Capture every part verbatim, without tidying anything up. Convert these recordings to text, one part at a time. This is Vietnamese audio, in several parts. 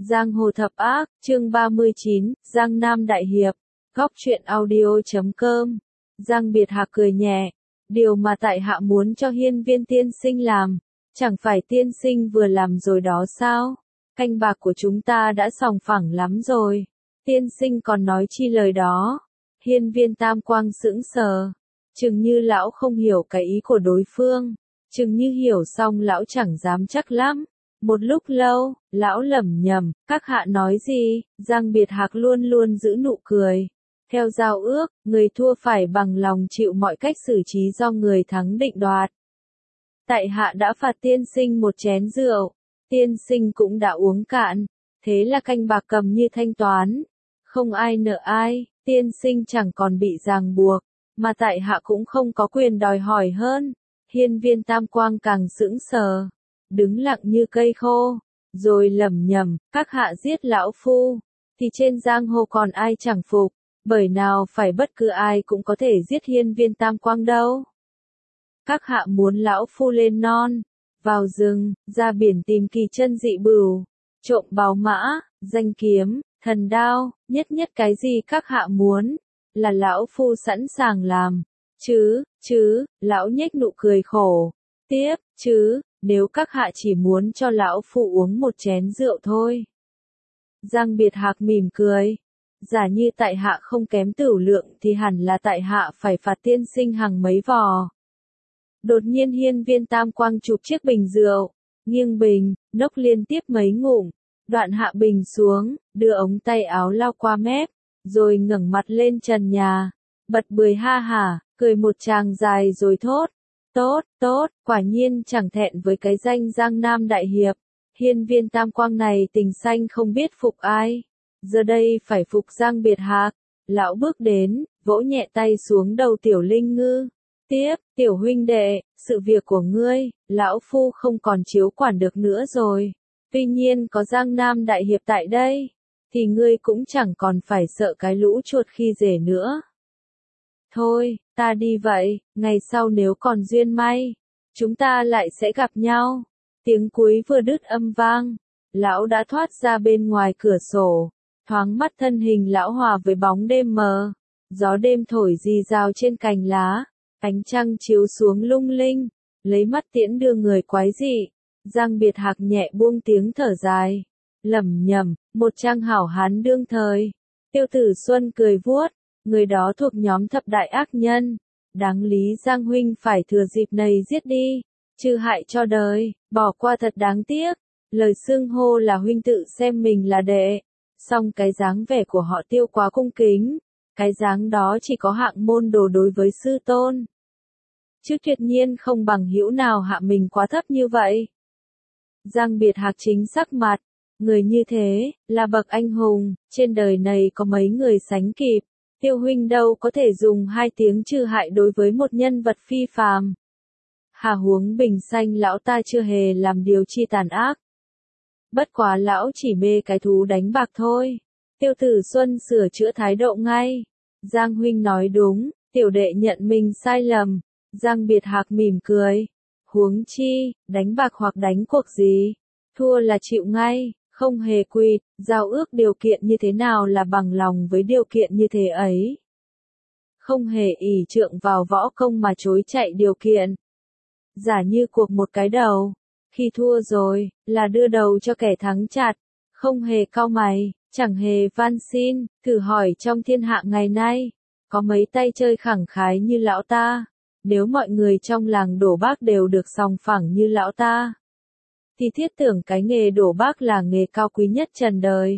Giang hồ thập ác, chương ba mươi chín, Giang Nam Đại Hiệp, góc truyện audio.com. Giang Biệt Hạc cười nhẹ, điều mà tại hạ muốn cho hiên viên tiên sinh làm, chẳng phải tiên sinh vừa làm rồi đó sao? Canh bạc của chúng ta đã sòng phẳng lắm rồi, tiên sinh còn nói chi lời đó? Hiên viên tam quang sững sờ, chừng như lão không hiểu cái ý của đối phương, chừng như hiểu xong lão chẳng dám chắc lắm. Một lúc lâu, lão lẩm nhẩm, các hạ nói gì? Giang Biệt Hạc luôn luôn giữ nụ cười. Theo giao ước, người thua phải bằng lòng chịu mọi cách xử trí do người thắng định đoạt. Tại hạ đã phạt tiên sinh một chén rượu, tiên sinh cũng đã uống cạn, thế là canh bạc cầm như thanh toán. Không ai nợ ai, tiên sinh chẳng còn bị ràng buộc, mà tại hạ cũng không có quyền đòi hỏi hơn. Hiên viên tam quang càng sững sờ, đứng lặng như cây khô, rồi lẩm nhẩm, các hạ giết lão phu, thì trên giang hồ còn ai chẳng phục, bởi nào phải bất cứ ai cũng có thể giết hiên viên tam quang đâu. Các hạ muốn lão phu lên non, vào rừng, ra biển tìm kỳ chân dị bửu, trộm báu mã, danh kiếm, thần đao, nhất nhất cái gì các hạ muốn, là lão phu sẵn sàng làm, chứ, chứ, lão nhếch nụ cười khổ, tiếp, chứ, nếu các hạ chỉ muốn cho lão phu uống một chén rượu thôi. Giang Biệt Hạc mỉm cười, giả như tại hạ không kém tửu lượng thì hẳn là tại hạ phải phạt tiên sinh hàng mấy vò. Đột nhiên hiên viên tam quang chụp chiếc bình rượu, nghiêng bình, nốc liên tiếp mấy ngụm, đoạn hạ bình xuống, đưa ống tay áo lao qua mép, rồi ngẩng mặt lên trần nhà, bật bcười ha hả, cười một tràng dài rồi thốt. Tốt, tốt, quả nhiên chẳng thẹn với cái danh Giang Nam Đại Hiệp. Hiên viên tam quang này tình xanh không biết phục ai. Giờ đây phải phục Giang Biệt Hạc. Lão bước đến, vỗ nhẹ tay xuống đầu Tiểu Linh Ngư. Tiếp, Tiểu huynh đệ, sự việc của ngươi, lão phu không còn chiếu quản được nữa rồi. Tuy nhiên có Giang Nam Đại Hiệp tại đây, thì ngươi cũng chẳng còn phải sợ cái lũ chuột khi rể nữa. Thôi, ta đi vậy, ngày sau nếu còn duyên may, chúng ta lại sẽ gặp nhau. Tiếng cuối vừa đứt âm vang, lão đã thoát ra bên ngoài cửa sổ, thoáng mắt thân hình lão hòa với bóng đêm mờ, gió đêm thổi rì rào trên cành lá, ánh trăng chiếu xuống lung linh, lấy mắt tiễn đưa người quái dị. Giang Biệt Hạc nhẹ buông tiếng thở dài, lẩm nhẩm, một trang hảo hán đương thời. Tiêu Tử Xuân cười vuốt, người đó thuộc nhóm thập đại ác nhân, đáng lý Giang huynh phải thừa dịp này giết đi, trừ hại cho đời, bỏ qua thật đáng tiếc. Lời xưng hô là huynh tự xem mình là đệ, song cái dáng vẻ của họ Tiêu quá cung kính, cái dáng đó chỉ có hạng môn đồ đối với sư tôn, chứ tuyệt nhiên không bằng hữu nào hạ mình quá thấp như vậy. Giang Biệt Hạc chính sắc mặt, người như thế, là bậc anh hùng, trên đời này có mấy người sánh kịp. Tiêu huynh đâu có thể dùng hai tiếng trừ hại đối với một nhân vật phi phàm. Hà huống bình xanh lão ta chưa hề làm điều chi tàn ác. Bất quá lão chỉ mê cái thú đánh bạc thôi. Tiêu Tử Xuân sửa chữa thái độ ngay. Giang huynh nói đúng, tiểu đệ nhận mình sai lầm. Giang Biệt Hạc mỉm cười. Huống chi, đánh bạc hoặc đánh cuộc gì, thua là chịu ngay. Không hề quỵt, giao ước điều kiện như thế nào là bằng lòng với điều kiện như thế ấy. Không hề ỷ trượng vào võ công mà chối chạy điều kiện. Giả như cuộc một cái đầu, khi thua rồi, là đưa đầu cho kẻ thắng chặt, không hề cau mày, chẳng hề van xin, thử hỏi trong thiên hạ ngày nay, có mấy tay chơi khẳng khái như lão ta, nếu mọi người trong làng đổ bác đều được sòng phẳng như lão ta, thì thiết tưởng cái nghề đổ bác là nghề cao quý nhất trần đời.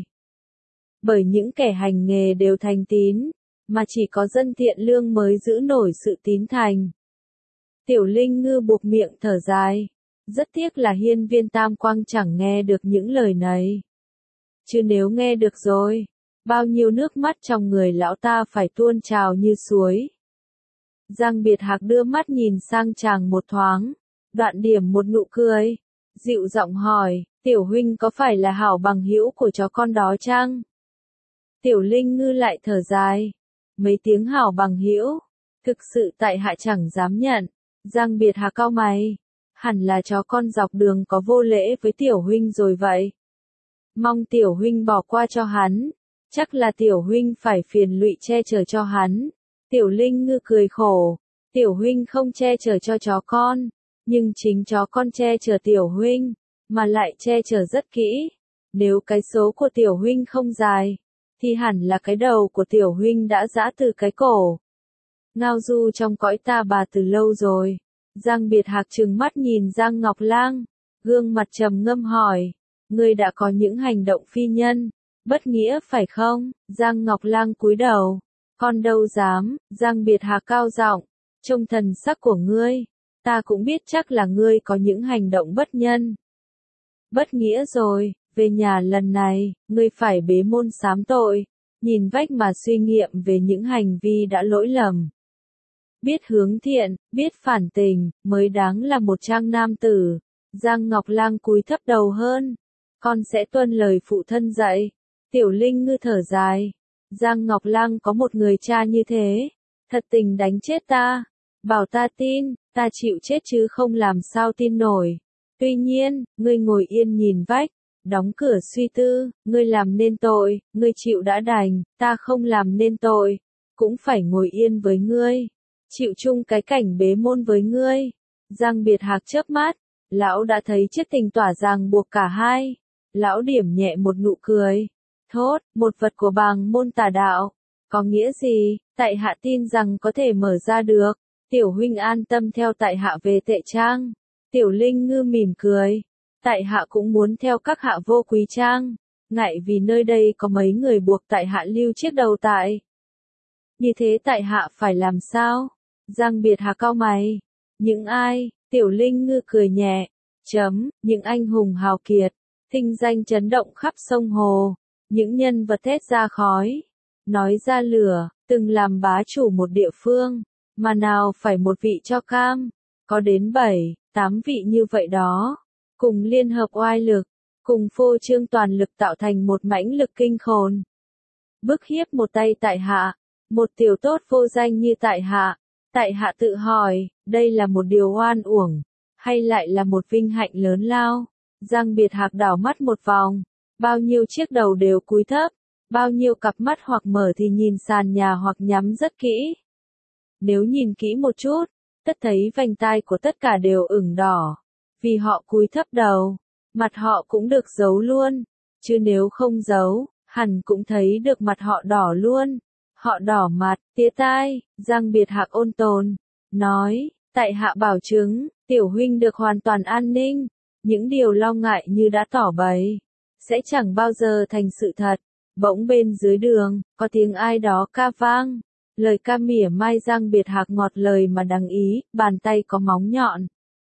Bởi những kẻ hành nghề đều thành tín, mà chỉ có dân thiện lương mới giữ nổi sự tín thành. Tiểu Linh Ngư buộc miệng thở dài, rất tiếc là hiên viên tam quang chẳng nghe được những lời này. Chứ nếu nghe được rồi, bao nhiêu nước mắt trong người lão ta phải tuôn trào như suối. Giang Biệt Hạc đưa mắt nhìn sang chàng một thoáng, đoạn điểm một nụ cười. Dịu giọng hỏi, tiểu huynh có phải là hảo bằng hữu của chó con đó chăng? Tiểu Linh Ngư lại thở dài, mấy tiếng hảo bằng hữu, thực sự tại hạ chẳng dám nhận. Giang Biệt Hạc cau mày, hẳn là chó con dọc đường có vô lễ với tiểu huynh rồi vậy. mong tiểu huynh bỏ qua cho hắn, chắc là tiểu huynh phải phiền lụy che chở cho hắn. Tiểu Linh Ngư cười khổ, tiểu huynh không che chở cho chó con, nhưng chính chó con che chở tiểu huynh, mà lại che chở rất kỹ. Nếu cái số của tiểu huynh không dài, thì hẳn là cái đầu của tiểu huynh đã giã từ cái cổ. Ngao du trong cõi ta bà từ lâu rồi. Giang Biệt Hạc trừng mắt nhìn Giang Ngọc Lang, gương mặt trầm ngâm hỏi, ngươi đã có những hành động phi nhân, bất nghĩa phải không? Giang Ngọc Lang cúi đầu, con đâu dám. Giang Biệt Hạc cao giọng, trông thần sắc của ngươi, ta cũng biết chắc là ngươi có những hành động bất nhân, bất nghĩa rồi. Về nhà lần này, ngươi phải bế môn sám tội, nhìn vách mà suy nghiệm về những hành vi đã lỗi lầm. Biết hướng thiện, biết phản tình, mới đáng là một trang nam tử. Giang Ngọc Lang cúi thấp đầu hơn, con sẽ tuân lời phụ thân dạy. Tiểu Linh Ngư thở dài, Giang Ngọc Lang có một người cha như thế, thật tình đánh chết ta. Bảo ta tin, ta chịu chết chứ không làm sao tin nổi. Tuy nhiên, ngươi ngồi yên nhìn vách, đóng cửa suy tư, ngươi làm nên tội, ngươi chịu đã đành, ta không làm nên tội, cũng phải ngồi yên với ngươi, chịu chung cái cảnh bế môn với ngươi. Giang Biệt Hạc chớp mắt, lão đã thấy chiếc tình tỏa ràng buộc cả hai, lão điểm nhẹ một nụ cười, thốt, một vật của bàng môn tà đạo, có nghĩa gì, tại hạ tin rằng có thể mở ra được, tiểu huynh an tâm theo tại hạ về Tệ Trang. Tiểu Linh Ngư mỉm cười, tại hạ cũng muốn theo các hạ vô Quý Trang, ngại vì nơi đây có mấy người buộc tại hạ lưu chiếc đầu tại. Như thế tại hạ phải làm sao? Giang Biệt Hạc cau mày. Những ai? Tiểu Linh Ngư cười nhẹ, chấm, những anh hùng hào kiệt, thinh danh chấn động khắp sông hồ, những nhân vật thét ra khói, nói ra lửa, từng làm bá chủ một địa phương, mà nào phải một vị cho cam, có đến bảy, tám vị như vậy đó, cùng liên hợp oai lực, cùng phô trương toàn lực tạo thành một mãnh lực kinh khủng. Bức hiếp một tay tại hạ, một tiểu tốt vô danh như tại hạ, tại hạ tự hỏi, đây là một điều oan uổng, hay lại là một vinh hạnh lớn lao? Giang Biệt Hạc đảo mắt một vòng, bao nhiêu chiếc đầu đều cúi thấp, bao nhiêu cặp mắt hoặc mở thì nhìn sàn nhà hoặc nhắm rất kỹ. Nếu nhìn kỹ một chút, tất thấy vành tai của tất cả đều ửng đỏ, vì họ cúi thấp đầu, mặt họ cũng được giấu luôn, chứ nếu không giấu, hẳn cũng thấy được mặt họ đỏ luôn. Họ đỏ mặt, tía tai. Giang Biệt Hạc ôn tồn, nói, tại hạ bảo chứng, tiểu huynh được hoàn toàn an ninh, những điều lo ngại như đã tỏ bày, sẽ chẳng bao giờ thành sự thật. Bỗng bên dưới đường, có tiếng ai đó ca vang, lời ca mỉa mai. Giang Biệt Hạc ngọt lời mà đắng ý, bàn tay có móng nhọn,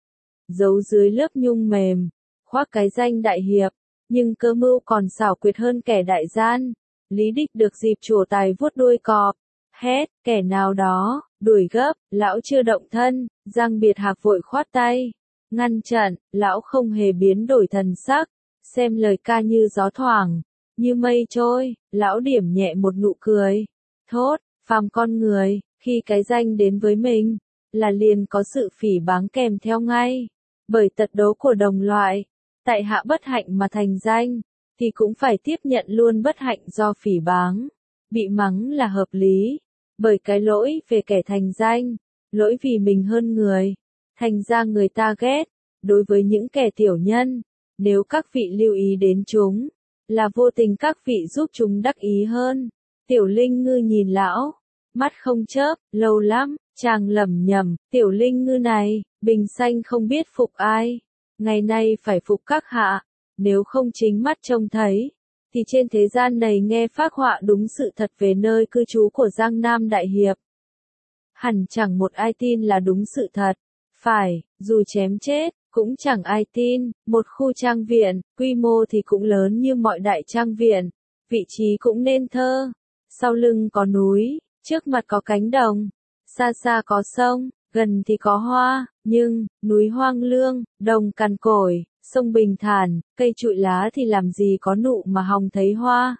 giấu dưới lớp nhung mềm, khoác cái danh đại hiệp, nhưng cơ mưu còn xảo quyệt hơn kẻ đại gian. Lý đích được dịp trổ tài vuốt đuôi cọp, hét, kẻ nào đó, đuổi gấp, lão chưa động thân. Giang Biệt Hạc vội khoát tay, ngăn chặn, lão không hề biến đổi thần sắc, xem lời ca như gió thoảng, như mây trôi. Lão điểm nhẹ một nụ cười, thốt, phàm con người, khi cái danh đến với mình, là liền có sự phỉ báng kèm theo ngay, bởi tật đố của đồng loại, tại hạ bất hạnh mà thành danh, thì cũng phải tiếp nhận luôn bất hạnh do phỉ báng. Bị mắng là hợp lý, bởi cái lỗi về kẻ thành danh, lỗi vì mình hơn người, thành ra người ta ghét. Đối với những kẻ tiểu nhân, nếu các vị lưu ý đến chúng, là vô tình các vị giúp chúng đắc ý hơn. Tiểu Linh Ngư nhìn lão, mắt không chớp, lâu lắm, chàng lẩm nhẩm, tiểu Linh Ngư này, bình sanh không biết phục ai, ngày nay phải phục các hạ. Nếu không chính mắt trông thấy, thì trên thế gian này nghe phác họa đúng sự thật về nơi cư trú của Giang Nam Đại Hiệp. Hẳn chẳng một ai tin là đúng sự thật. Phải, dù chém chết, cũng chẳng ai tin. Một khu trang viện, quy mô thì cũng lớn như mọi đại trang viện, vị trí cũng nên thơ. Sau lưng có núi, trước mặt có cánh đồng, xa xa có sông, gần thì có hoa, nhưng, núi hoang lương, đồng cằn cỗi, sông bình thản, cây trụi lá thì làm gì có nụ mà hòng thấy hoa.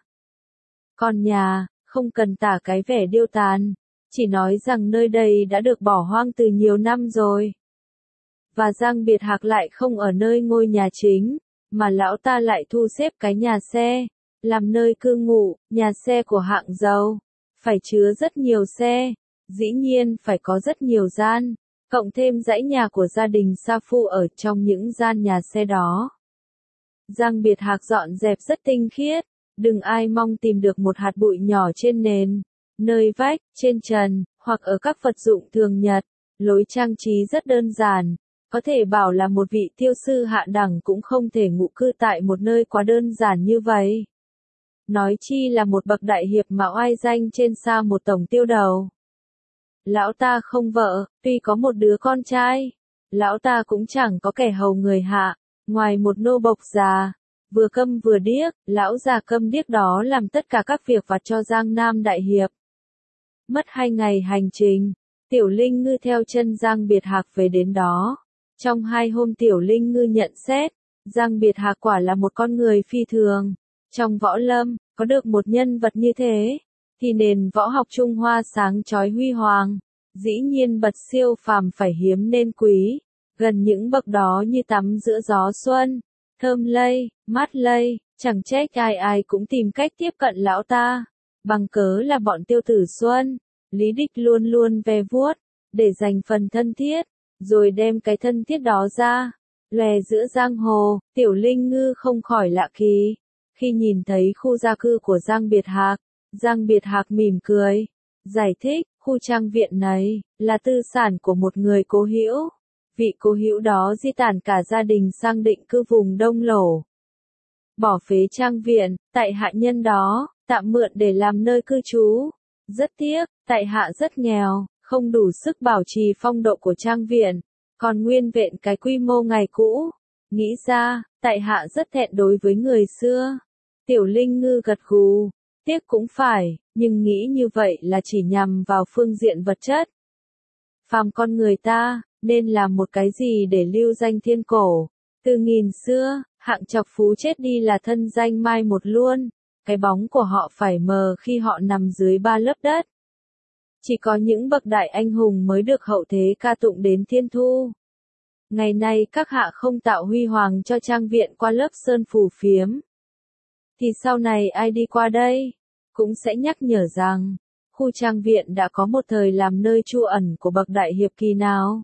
Còn nhà, không cần tả cái vẻ điêu tàn, chỉ nói rằng nơi đây đã được bỏ hoang từ nhiều năm rồi. Và Giang Biệt Hạc lại không ở nơi ngôi nhà chính, mà lão ta lại thu xếp cái nhà xe, làm nơi cư ngụ, nhà xe của hạng giàu, phải chứa rất nhiều xe, dĩ nhiên phải có rất nhiều gian, cộng thêm dãy nhà của gia đình sa phu ở trong những gian nhà xe đó. Giang Biệt Hạc dọn dẹp rất tinh khiết, đừng ai mong tìm được một hạt bụi nhỏ trên nền, nơi vách, trên trần, hoặc ở các vật dụng thường nhật, lối trang trí rất đơn giản, có thể bảo là một vị tiêu sư hạ đẳng cũng không thể ngụ cư tại một nơi quá đơn giản như vậy. Nói chi là một bậc đại hiệp mà oai danh trên xa một tổng tiêu đầu. Lão ta không vợ, tuy có một đứa con trai, lão ta cũng chẳng có kẻ hầu người hạ, ngoài một nô bộc già, vừa câm vừa điếc, lão già câm điếc đó làm tất cả các việc vặt cho Giang Nam đại hiệp. Mất hai ngày hành trình, Tiểu Linh Ngư theo chân Giang Biệt Hạc về đến đó. Trong hai hôm Tiểu Linh Ngư nhận xét, Giang Biệt Hạc quả là một con người phi thường. Trong võ lâm, có được một nhân vật như thế, thì nền võ học Trung Hoa sáng chói huy hoàng, dĩ nhiên bậc siêu phàm phải hiếm nên quý, gần những bậc đó như tắm giữa gió xuân, thơm lây, mát lây, chẳng trách ai ai cũng tìm cách tiếp cận lão ta, bằng cớ là bọn tiêu tử Xuân, lý đích luôn luôn ve vuốt, để dành phần thân thiết, rồi đem cái thân thiết đó ra, lòe giữa giang hồ. Tiểu Linh Ngư không khỏi lạ kỳ, khi nhìn thấy khu gia cư của Giang Biệt Hạc, Giang Biệt Hạc mỉm cười, giải thích, khu trang viện này, là tư sản của một người cố hữu. Vị cố hữu đó di tản cả gia đình sang định cư vùng Đông Lỗ. Bỏ phế trang viện, tại hạ nhân đó, tạm mượn để làm nơi cư trú. Rất tiếc, tại hạ rất nghèo, không đủ sức bảo trì phong độ của trang viện, còn nguyên vẹn cái quy mô ngày cũ. Nghĩ ra, tại hạ rất thẹn đối với người xưa. Tiểu Linh Ngư gật gù, tiếc cũng phải, nhưng nghĩ như vậy là chỉ nhằm vào phương diện vật chất. Phàm con người ta, nên làm một cái gì để lưu danh thiên cổ. Từ nghìn xưa, hạng chọc phú chết đi là thân danh mai một luôn, cái bóng của họ phải mờ khi họ nằm dưới ba lớp đất. Chỉ có những bậc đại anh hùng mới được hậu thế ca tụng đến thiên thu. Ngày nay các hạ không tạo huy hoàng cho trang viện qua lớp sơn phù phiếm, thì sau này ai đi qua đây, cũng sẽ nhắc nhở rằng, khu trang viện đã có một thời làm nơi trú ẩn của bậc đại hiệp kỳ nào.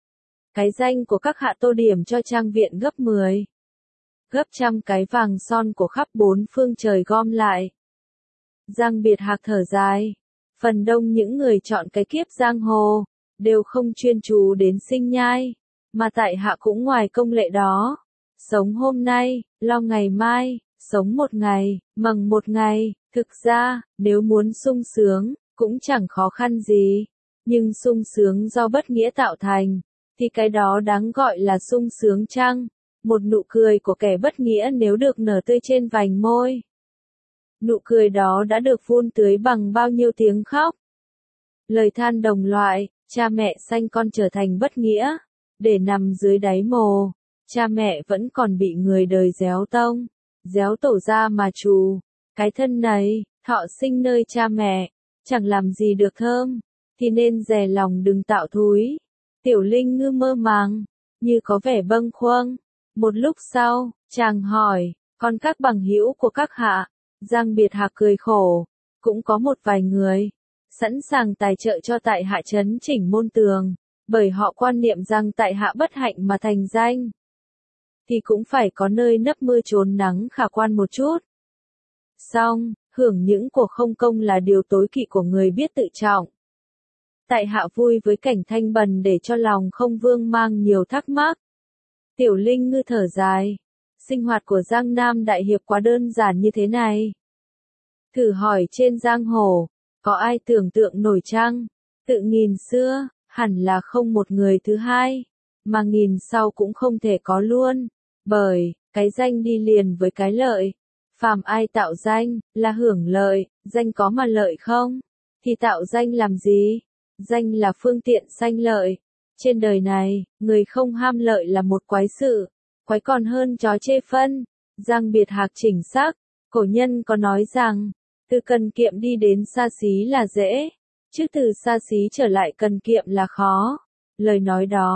Cái danh của các hạ tô điểm cho trang viện gấp mười, gấp trăm cái vàng son của khắp bốn phương trời gom lại. Giang Biệt Hạc thở dài, phần đông những người chọn cái kiếp giang hồ, đều không chuyên chú đến sinh nhai, mà tại hạ cũng ngoài công lệ đó. Sống hôm nay, lo ngày mai, sống một ngày, mừng một ngày, thực ra, nếu muốn sung sướng, cũng chẳng khó khăn gì, nhưng sung sướng do bất nghĩa tạo thành, thì cái đó đáng gọi là sung sướng chăng? Một nụ cười của kẻ bất nghĩa nếu được nở tươi trên vành môi, nụ cười đó đã được phun tưới bằng bao nhiêu tiếng khóc. Lời than đồng loại, cha mẹ sanh con trở thành bất nghĩa, để nằm dưới đáy mồ, cha mẹ vẫn còn bị người đời déo tông, déo tổ ra mà trù. Cái thân này, thọ sinh nơi cha mẹ, chẳng làm gì được thơm, thì nên dè lòng đừng tạo thúi. Tiểu Linh Ngư mơ màng, như có vẻ bâng khuâng. Một lúc sau, chàng hỏi, còn các bằng hữu của các hạ? Giang Biệt Hạc cười khổ, cũng có một vài người, sẵn sàng tài trợ cho tại hạ chấn chỉnh môn tường, bởi họ quan niệm rằng tại hạ bất hạnh mà thành danh, thì cũng phải có nơi nấp mưa trốn nắng khả quan một chút. Xong, hưởng những của không công là điều tối kỵ của người biết tự trọng. Tại hạ vui với cảnh thanh bần để cho lòng không vương mang nhiều thắc mắc. Tiểu Linh Ngư thở dài, sinh hoạt của Giang Nam đại hiệp quá đơn giản như thế này. Thử hỏi trên giang hồ, có ai tưởng tượng nổi chăng? Tự nghìn xưa, hẳn là không một người thứ hai, mà nghìn sau cũng không thể có luôn, bởi, cái danh đi liền với cái lợi. Phàm ai tạo danh, là hưởng lợi, danh có mà lợi không? Thì tạo danh làm gì? Danh là phương tiện sanh lợi. Trên đời này, người không ham lợi là một quái sự, quái còn hơn chó chê phân. Giang Biệt Hạc chỉnh sắc, cổ nhân có nói rằng, từ cần kiệm đi đến xa xí là dễ, chứ từ xa xí trở lại cần kiệm là khó. Lời nói đó,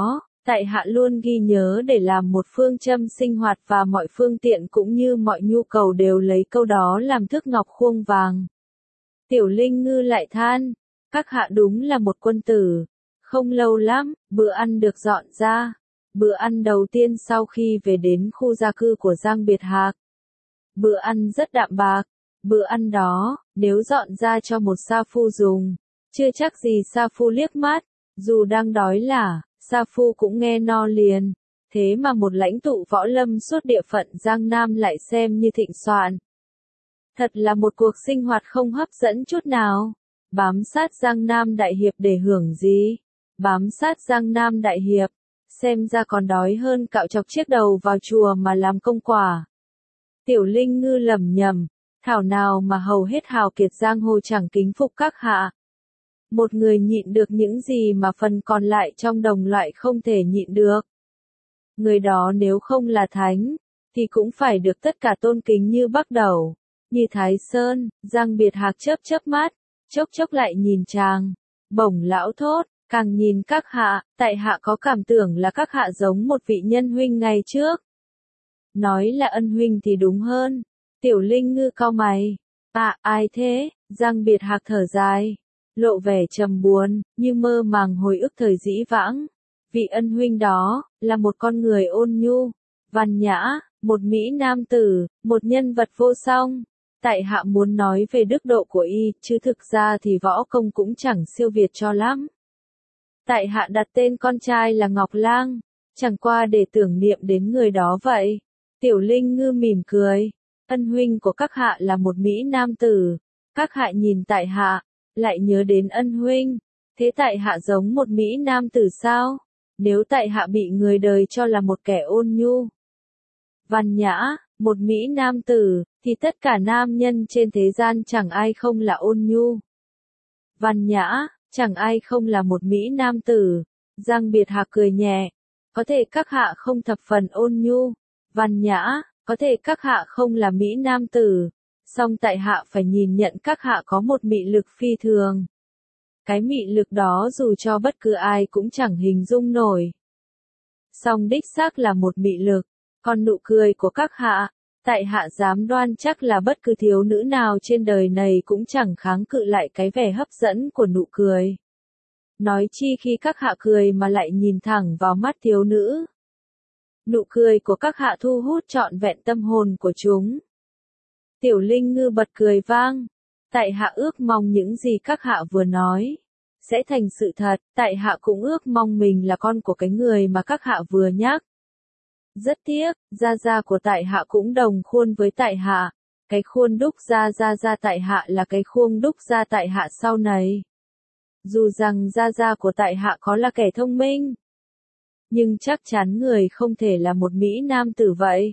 tại hạ luôn ghi nhớ để làm một phương châm sinh hoạt và mọi phương tiện cũng như mọi nhu cầu đều lấy câu đó làm thước ngọc khuông vàng. Tiểu Linh Ngư lại than, các hạ đúng là một quân tử. Không lâu lắm, bữa ăn được dọn ra. Bữa ăn đầu tiên sau khi về đến khu gia cư của Giang Biệt Hạc. Bữa ăn rất đạm bạc. Bữa ăn đó, nếu dọn ra cho một sa phu dùng, chưa chắc gì sa phu liếc mắt, dù đang đói là, sa phu cũng nghe no liền. Thế mà một lãnh tụ võ lâm suốt địa phận Giang Nam lại xem như thịnh soạn. Thật là một cuộc sinh hoạt không hấp dẫn chút nào. Bám sát Giang Nam Đại Hiệp để hưởng gì? Bám sát Giang Nam Đại Hiệp, xem ra còn đói hơn cạo chọc chiếc đầu vào chùa mà làm công quả. Tiểu Linh Ngư lẩm nhẩm, thảo nào mà hầu hết hào kiệt giang hồ chẳng kính phục các hạ. Một người nhịn được những gì mà phần còn lại trong đồng loại không thể nhịn được. Người đó nếu không là thánh, thì cũng phải được tất cả tôn kính như Bắc Đầu, như Thái Sơn. Giang Biệt Hạc chớp chớp mắt, chốc chốc lại nhìn chàng, bổng lão thốt, càng nhìn các hạ, tại hạ có cảm tưởng là các hạ giống một vị nhân huynh ngày trước. Nói là ân huynh thì đúng hơn. Tiểu Linh Ngư cau mày. À, ai thế? Giang Biệt Hạc thở dài, lộ vẻ trầm buồn, như mơ màng hồi ức thời dĩ vãng. Vị ân huynh đó, là một con người ôn nhu, văn nhã, một mỹ nam tử, một nhân vật vô song. Tại hạ muốn nói về đức độ của y, chứ thực ra thì võ công cũng chẳng siêu việt cho lắm. Tại hạ đặt tên con trai là Ngọc Lang, chẳng qua để tưởng niệm đến người đó vậy. Tiểu Linh Ngư mỉm cười, ân huynh của các hạ là một mỹ nam tử, các hạ nhìn tại hạ, lại nhớ đến ân huynh, thế tại hạ giống một mỹ nam tử sao? Nếu tại hạ bị người đời cho là một kẻ ôn nhu, văn nhã, một mỹ nam tử, thì tất cả nam nhân trên thế gian chẳng ai không là ôn nhu, văn nhã, chẳng ai không là một mỹ nam tử. Giang Biệt Hạc cười nhẹ, có thể các hạ không thập phần ôn nhu, văn nhã, có thể các hạ không là mỹ nam tử, song tại hạ phải nhìn nhận các hạ có một mị lực phi thường. Cái mị lực đó dù cho bất cứ ai cũng chẳng hình dung nổi. Song đích xác là một mị lực, còn nụ cười của các hạ, tại hạ dám đoan chắc là bất cứ thiếu nữ nào trên đời này cũng chẳng kháng cự lại cái vẻ hấp dẫn của nụ cười. Nói chi khi các hạ cười mà lại nhìn thẳng vào mắt thiếu nữ. Nụ cười của các hạ thu hút trọn vẹn tâm hồn của chúng. Tiểu Linh Ngư bật cười vang. Tại hạ ước mong những gì các hạ vừa nói sẽ thành sự thật, tại hạ cũng ước mong mình là con của cái người mà các hạ vừa nhắc. Rất tiếc, gia gia của tại hạ cũng đồng khuôn với tại hạ. Cái khuôn đúc gia gia gia tại hạ là cái khuôn đúc gia tại hạ sau này. Dù rằng gia gia của tại hạ có là kẻ thông minh, nhưng chắc chắn người không thể là một mỹ nam tử vậy.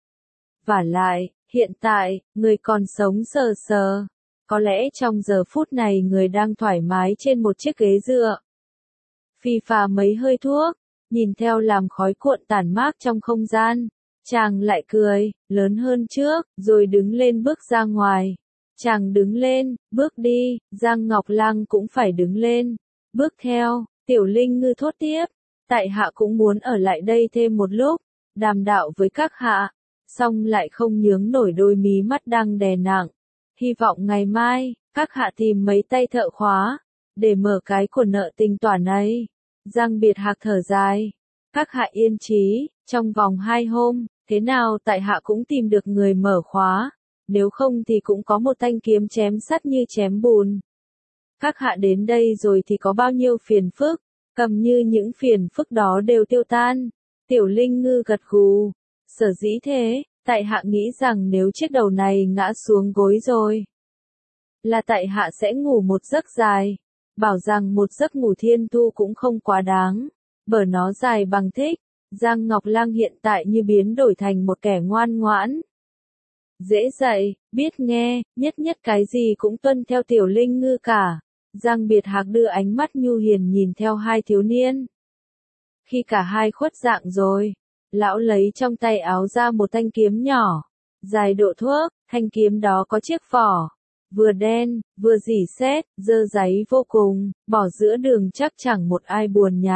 Vả lại, hiện tại, người còn sống sờ sờ. Có lẽ trong giờ phút này người đang thoải mái trên một chiếc ghế dựa. Phì phà mấy hơi thuốc, nhìn theo làn khói cuộn tản mát trong không gian. Chàng lại cười, lớn hơn trước, rồi đứng lên bước ra ngoài. Chàng đứng lên, bước đi, Giang Ngọc Lang cũng phải đứng lên, bước theo. Tiểu Linh Ngư thốt tiếp, tại hạ cũng muốn ở lại đây thêm một lúc, đàm đạo với các hạ, song lại không nhướng nổi đôi mí mắt đang đè nặng. Hy vọng ngày mai, các hạ tìm mấy tay thợ khóa, để mở cái của nợ tình toán ấy. Giang Biệt Hạc thở dài, các hạ yên trí, trong vòng hai hôm, thế nào tại hạ cũng tìm được người mở khóa, nếu không thì cũng có một thanh kiếm chém sắt như chém bùn. Các hạ đến đây rồi thì có bao nhiêu phiền phức, cầm như những phiền phức đó đều tiêu tan. Tiểu Linh Ngư gật gù, sở dĩ thế, tại hạ nghĩ rằng nếu chiếc đầu này ngã xuống gối rồi, là tại hạ sẽ ngủ một giấc dài. Bảo rằng một giấc ngủ thiên thu cũng không quá đáng, bởi nó dài bằng thích. Giang Ngọc Lang hiện tại như biến đổi thành một kẻ ngoan ngoãn, dễ dạy, biết nghe, nhất nhất cái gì cũng tuân theo Tiểu Linh Ngư cả. Giang Biệt Hạc đưa ánh mắt nhu hiền nhìn theo hai thiếu niên. Khi cả hai khuất dạng rồi, lão lấy trong tay áo ra một thanh kiếm nhỏ, dài độ thuốc, thanh kiếm đó có chiếc vỏ, vừa đen, vừa rỉ sét, dơ dáy vô cùng, bỏ giữa đường chắc chẳng một ai buồn nhặt,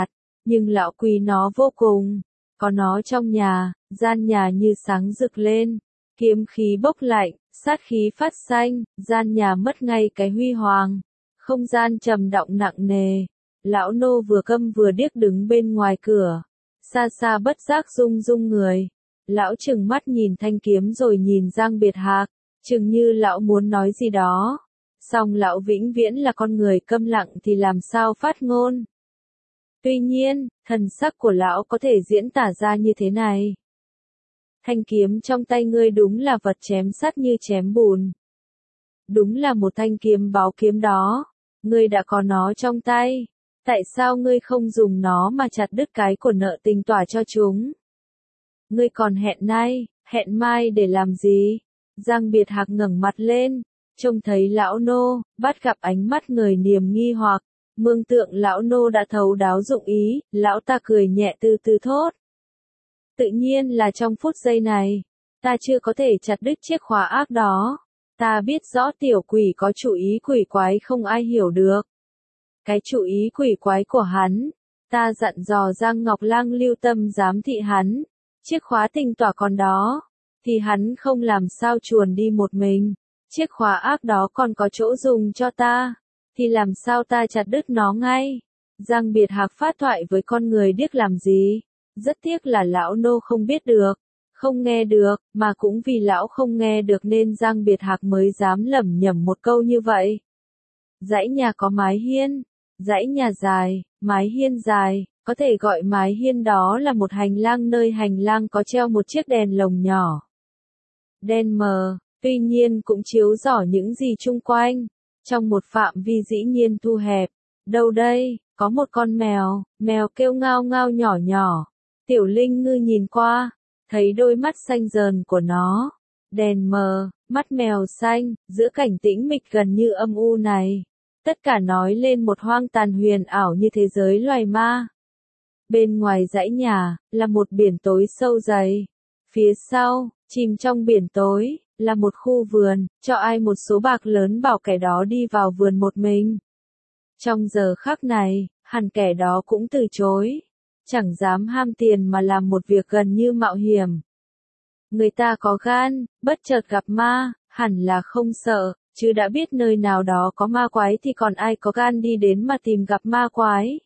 nhưng lão quý nó vô cùng. Có nó trong nhà, gian nhà như sáng rực lên, kiếm khí bốc lạnh, sát khí phát xanh, gian nhà mất ngay cái huy hoàng. Không gian trầm động nặng nề, lão nô vừa câm vừa điếc đứng bên ngoài cửa, xa xa bất giác rung rung người. Lão trừng mắt nhìn thanh kiếm rồi nhìn Giang Biệt Hạc, chừng như lão muốn nói gì đó. Song lão vĩnh viễn là con người câm lặng thì làm sao phát ngôn. Tuy nhiên, thần sắc của lão có thể diễn tả ra như thế này. Thanh kiếm trong tay ngươi đúng là vật chém sắt như chém bùn. Đúng là một thanh kiếm báu kiếm đó. Ngươi đã có nó trong tay. Tại sao ngươi không dùng nó mà chặt đứt cái của nợ tình tỏa cho chúng? Ngươi còn hẹn nay, hẹn mai để làm gì? Giang Biệt Hạc ngẩng mặt lên, trông thấy lão nô, bắt gặp ánh mắt người niềm nghi hoặc, mường tượng lão nô đã thấu đáo dụng ý, lão ta cười nhẹ từ từ thốt. Tự nhiên là trong phút giây này, ta chưa có thể chặt đứt chiếc khóa ác đó. Ta biết rõ tiểu quỷ có chủ ý quỷ quái không ai hiểu được. Cái chủ ý quỷ quái của hắn, ta dặn dò Giang Ngọc Lang lưu tâm giám thị hắn. Chiếc khóa tinh tỏa còn đó, thì hắn không làm sao chuồn đi một mình. Chiếc khóa ác đó còn có chỗ dùng cho ta, thì làm sao ta chặt đứt nó ngay. Giang Biệt Hạc phát thoại với con người điếc làm gì? Rất tiếc là lão nô không biết được, không nghe được, mà cũng vì lão không nghe được nên Giang Biệt Hạc mới dám lẩm nhẩm một câu như vậy. Dãy nhà có mái hiên, dãy nhà dài, mái hiên dài, có thể gọi mái hiên đó là một hành lang nơi hành lang có treo một chiếc đèn lồng nhỏ. Đen mờ, tuy nhiên cũng chiếu rỏ những gì chung quanh, trong một phạm vi dĩ nhiên thu hẹp. Đâu đây, có một con mèo, mèo kêu ngao ngao nhỏ nhỏ. Tiểu Linh Ngư nhìn qua, thấy đôi mắt xanh dờn của nó. Đèn mờ, mắt mèo xanh, giữa cảnh tĩnh mịch gần như âm u này. Tất cả nói lên một hoang tàn huyền ảo như thế giới loài ma. Bên ngoài dãy nhà, là một biển tối sâu dày. Phía sau, chìm trong biển tối, là một khu vườn, cho ai một số bạc lớn bảo kẻ đó đi vào vườn một mình. Trong giờ khắc này, hẳn kẻ đó cũng từ chối. Chẳng dám ham tiền mà làm một việc gần như mạo hiểm. Người ta có gan, bất chợt gặp ma, hẳn là không sợ, chứ đã biết nơi nào đó có ma quái thì còn ai có gan đi đến mà tìm gặp ma quái.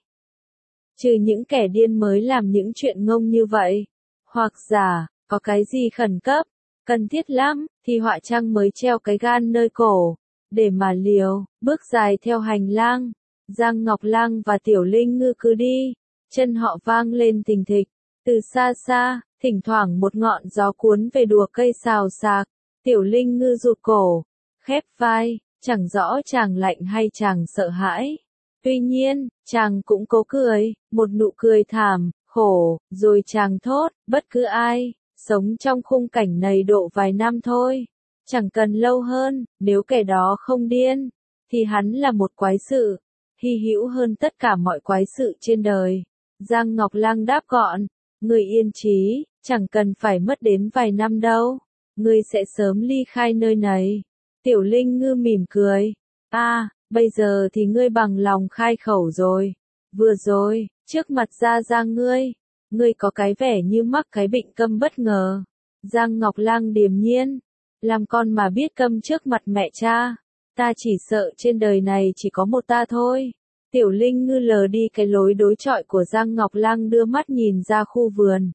Trừ những kẻ điên mới làm những chuyện ngông như vậy. Hoặc giả, có cái gì khẩn cấp, cần thiết lắm, thì họa chăng mới treo cái gan nơi cổ, để mà liều, bước dài theo hành lang. Giang Ngọc Lang và Tiểu Linh Ngư cứ đi, chân họ vang lên thình thịch. Từ xa xa, thỉnh thoảng một ngọn gió cuốn về đùa cây xào xạc. Tiểu Linh Ngư rụt cổ, khép vai, chẳng rõ chàng lạnh hay chàng sợ hãi. Tuy nhiên, chàng cũng cố cười, một nụ cười thảm, khổ, rồi chàng thốt, bất cứ ai, sống trong khung cảnh này độ vài năm thôi. Chẳng cần lâu hơn, nếu kẻ đó không điên, thì hắn là một quái sự, hy hữu hơn tất cả mọi quái sự trên đời. Giang Ngọc Lang đáp gọn, người yên trí, chẳng cần phải mất đến vài năm đâu, người sẽ sớm ly khai nơi này. Tiểu Linh Ngư mỉm cười, a, à, bây giờ thì ngươi bằng lòng khai khẩu rồi. Vừa rồi, trước mặt Gia Giang ngươi, ngươi có cái vẻ như mắc cái bệnh câm bất ngờ. Giang Ngọc Lang điềm nhiên, làm con mà biết câm trước mặt mẹ cha, ta chỉ sợ trên đời này chỉ có một ta thôi. Tiểu Linh Ngư lờ đi cái lối đối chọi của Giang Ngọc Lang, đưa mắt nhìn ra khu vườn.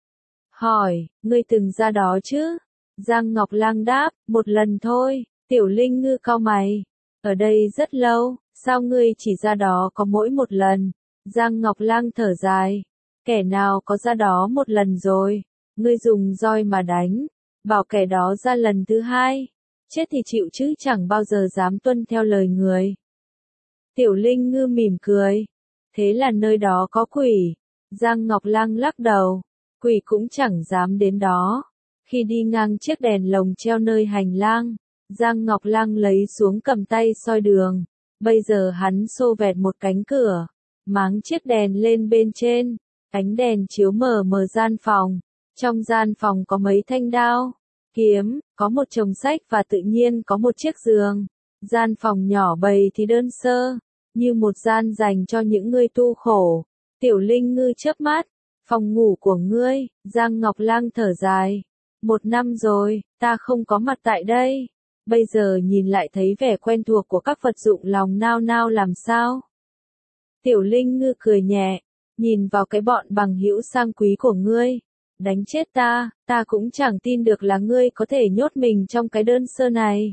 Hỏi, ngươi từng ra đó chứ? Giang Ngọc Lang đáp, một lần thôi. Tiểu Linh Ngư cau mày, ở đây rất lâu, sao ngươi chỉ ra đó có mỗi một lần? Giang Ngọc Lang thở dài, kẻ nào có ra đó một lần rồi, ngươi dùng roi mà đánh, bảo kẻ đó ra lần thứ hai, chết thì chịu chứ chẳng bao giờ dám tuân theo lời người. Tiểu Linh Ngư mỉm cười, thế là nơi đó có quỷ. Giang Ngọc Lang lắc đầu, quỷ cũng chẳng dám đến đó. Khi đi ngang chiếc đèn lồng treo nơi hành lang, Giang Ngọc Lang lấy xuống cầm tay soi đường. Bây giờ hắn xô vẹt một cánh cửa, máng chiếc đèn lên bên trên, ánh đèn chiếu mờ mờ gian phòng. Trong gian phòng có mấy thanh đao, kiếm, có một chồng sách và tự nhiên có một chiếc giường. Gian phòng nhỏ bầy thì đơn sơ, như một gian dành cho những người tu khổ. Tiểu Linh Ngư chớp mắt, phòng ngủ của ngươi, Giang Ngọc Lang thở dài. Một năm rồi, ta không có mặt tại đây. Bây giờ nhìn lại thấy vẻ quen thuộc của các vật dụng lòng nao nao làm sao? Tiểu Linh Ngư cười nhẹ, nhìn vào cái bọn bằng hữu sang quý của ngươi. Đánh chết ta, ta cũng chẳng tin được là ngươi có thể nhốt mình trong cái đơn sơ này.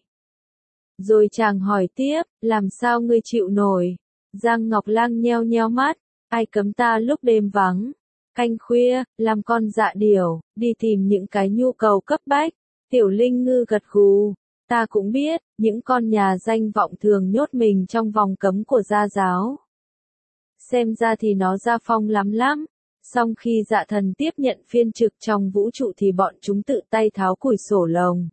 Rồi chàng hỏi tiếp, làm sao ngươi chịu nổi? Giang Ngọc Lang nheo nheo mắt, ai cấm ta lúc đêm vắng, canh khuya, làm con dạ điểu, đi tìm những cái nhu cầu cấp bách. Tiểu Linh Ngư gật gù, ta cũng biết, những con nhà danh vọng thường nhốt mình trong vòng cấm của gia giáo. Xem ra thì nó gia phong lắm lắm. Song khi dạ thần tiếp nhận phiên trực trong vũ trụ thì bọn chúng tự tay tháo củi sổ lồng.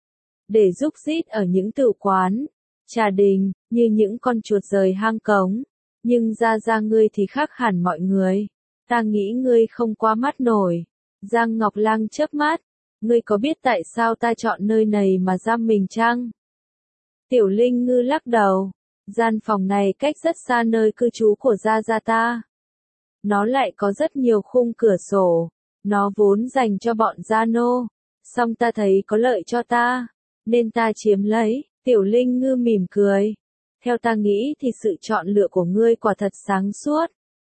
Để rúc rít ở những tử quán, trà đình, như những con chuột rời hang cống. Nhưng ra ra ngươi thì khác hẳn mọi người. Ta nghĩ ngươi không qua mắt nổi. Giang Ngọc Lang chớp mắt. Ngươi có biết tại sao ta chọn nơi này mà giam mình chăng? Tiểu Linh Ngư lắc đầu. Gian phòng này cách rất xa nơi cư trú của gia gia ta. Nó lại có rất nhiều khung cửa sổ. Nó vốn dành cho bọn gia nô. Song ta thấy có lợi cho ta, nên ta chiếm lấy. Tiểu Linh Ngư mỉm cười. Theo ta nghĩ thì sự chọn lựa của ngươi quả thật sáng suốt.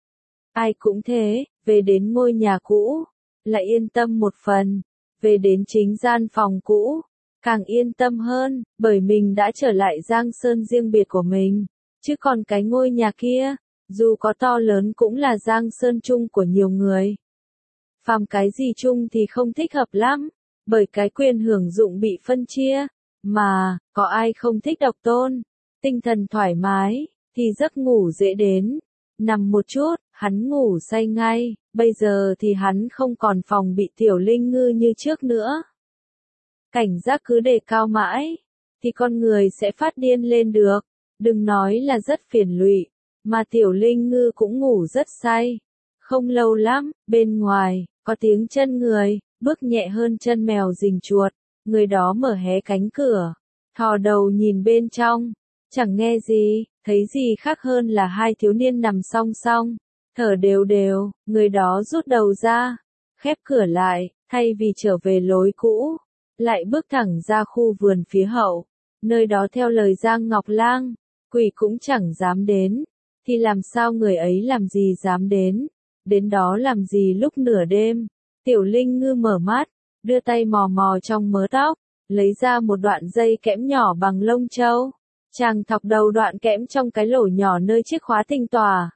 Ai cũng thế, về đến ngôi nhà cũ, lại yên tâm một phần. Về đến chính gian phòng cũ, càng yên tâm hơn, bởi mình đã trở lại Giang Sơn riêng biệt của mình. Chứ còn cái ngôi nhà kia, dù có to lớn cũng là Giang Sơn chung của nhiều người. Phàm cái gì chung thì không thích hợp lắm, bởi cái quyền hưởng dụng bị phân chia. Mà, có ai không thích độc tôn? Tinh thần thoải mái, thì giấc ngủ dễ đến. Nằm một chút, hắn ngủ say ngay, bây giờ thì hắn không còn phòng bị Tiểu Linh Ngư như trước nữa. Cảnh giác cứ đề cao mãi, thì con người sẽ phát điên lên được, đừng nói là rất phiền lụy, mà Tiểu Linh Ngư cũng ngủ rất say. Không lâu lắm, bên ngoài, có tiếng chân người, bước nhẹ hơn chân mèo rình chuột, người đó mở hé cánh cửa, thò đầu nhìn bên trong. Chẳng nghe gì, thấy gì khác hơn là hai thiếu niên nằm song song, thở đều đều, người đó rút đầu ra, khép cửa lại, thay vì trở về lối cũ, lại bước thẳng ra khu vườn phía hậu, nơi đó theo lời Giang Ngọc Lang, quỷ cũng chẳng dám đến, thì làm sao người ấy làm gì dám đến, đến đó làm gì lúc nửa đêm. Tiểu Linh Ngư mở mắt, đưa tay mò mò trong mớ tóc, lấy ra một đoạn dây kẽm nhỏ bằng lông trâu. Chàng thọc đầu đoạn kẽm trong cái lỗ nhỏ nơi chiếc khóa tinh tỏa.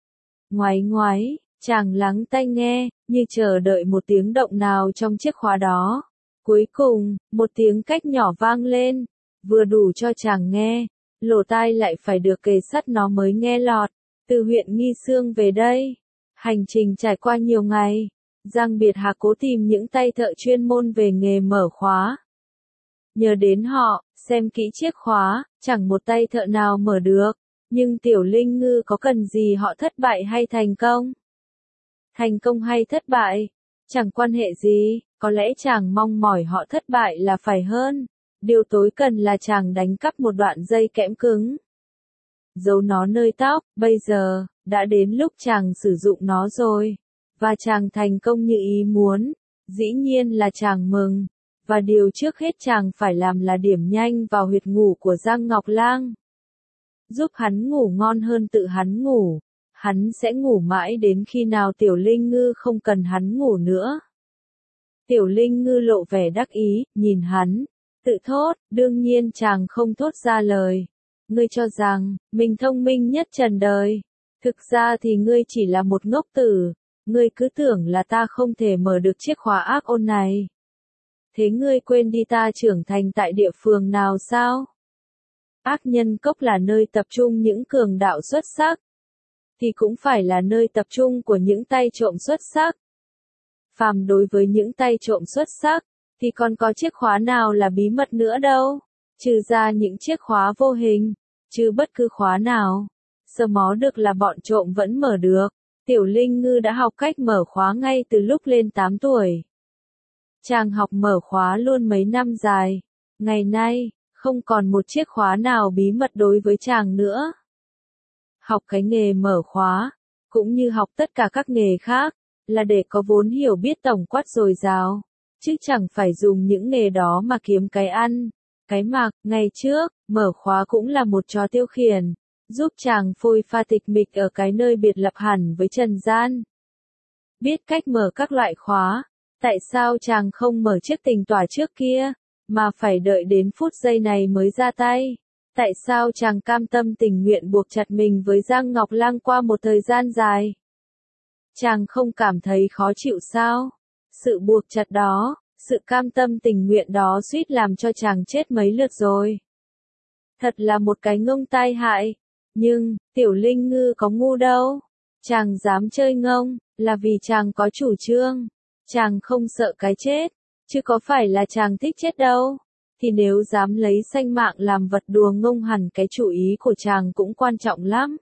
Ngoáy ngoáy, chàng lắng tai nghe, như chờ đợi một tiếng động nào trong chiếc khóa đó. Cuối cùng, một tiếng cách nhỏ vang lên, vừa đủ cho chàng nghe, lỗ tai lại phải được kề sắt nó mới nghe lọt. Từ huyện Nghi Xương về đây, hành trình trải qua nhiều ngày, Giang Biệt Hà cố tìm những tay thợ chuyên môn về nghề mở khóa. Nhờ đến họ, xem kỹ chiếc khóa, chẳng một tay thợ nào mở được. Nhưng Tiểu Linh Ngư có cần gì họ thất bại hay thành công? Thành công hay thất bại? Chẳng quan hệ gì, có lẽ chàng mong mỏi họ thất bại là phải hơn. Điều tối cần là chàng đánh cắp một đoạn dây kẽm cứng. Giấu nó nơi tóc, bây giờ, đã đến lúc chàng sử dụng nó rồi. Và chàng thành công như ý muốn. Dĩ nhiên là chàng mừng. Và điều trước hết chàng phải làm là điểm nhanh vào huyệt ngủ của Giang Ngọc Lang. Giúp hắn ngủ ngon hơn tự hắn ngủ. Hắn sẽ ngủ mãi đến khi nào Tiểu Linh Ngư không cần hắn ngủ nữa. Tiểu Linh Ngư lộ vẻ đắc ý, nhìn hắn, tự thốt, đương nhiên chàng không thốt ra lời. Ngươi cho rằng, mình thông minh nhất trần đời. Thực ra thì ngươi chỉ là một ngốc tử. Ngươi cứ tưởng là ta không thể mở được chiếc khóa ác ôn này. Thế ngươi quên đi ta trưởng thành tại địa phương nào sao? Ác nhân cốc là nơi tập trung những cường đạo xuất sắc. Thì cũng phải là nơi tập trung của những tay trộm xuất sắc. Phàm đối với những tay trộm xuất sắc, thì còn có chiếc khóa nào là bí mật nữa đâu. Trừ ra những chiếc khóa vô hình, chứ bất cứ khóa nào, sờ mó được là bọn trộm vẫn mở được. Tiểu Linh Ngư đã học cách mở khóa ngay từ lúc lên tám tuổi. Chàng học mở khóa luôn mấy năm dài. Ngày nay, không còn một chiếc khóa nào bí mật đối với chàng nữa. Học cái nghề mở khóa, cũng như học tất cả các nghề khác, là để có vốn hiểu biết tổng quát dồi dào, chứ chẳng phải dùng những nghề đó mà kiếm cái ăn, cái mặc. Ngày trước, mở khóa cũng là một trò tiêu khiển, giúp chàng phôi pha tịch mịch ở cái nơi biệt lập hẳn với trần gian. Biết cách mở các loại khóa, tại sao chàng không mở chiếc tình tỏa trước kia, mà phải đợi đến phút giây này mới ra tay? Tại sao chàng cam tâm tình nguyện buộc chặt mình với Giang Ngọc Lang qua một thời gian dài? Chàng không cảm thấy khó chịu sao? Sự buộc chặt đó, sự cam tâm tình nguyện đó suýt làm cho chàng chết mấy lượt rồi. Thật là một cái ngông tai hại. Nhưng, Tiểu Linh Ngư có ngu đâu. Chàng dám chơi ngông, là vì chàng có chủ trương. Chàng không sợ cái chết, chứ có phải là chàng thích chết đâu. Thì nếu dám lấy sanh mạng làm vật đùa ngông hẳn cái chủ ý của chàng cũng quan trọng lắm.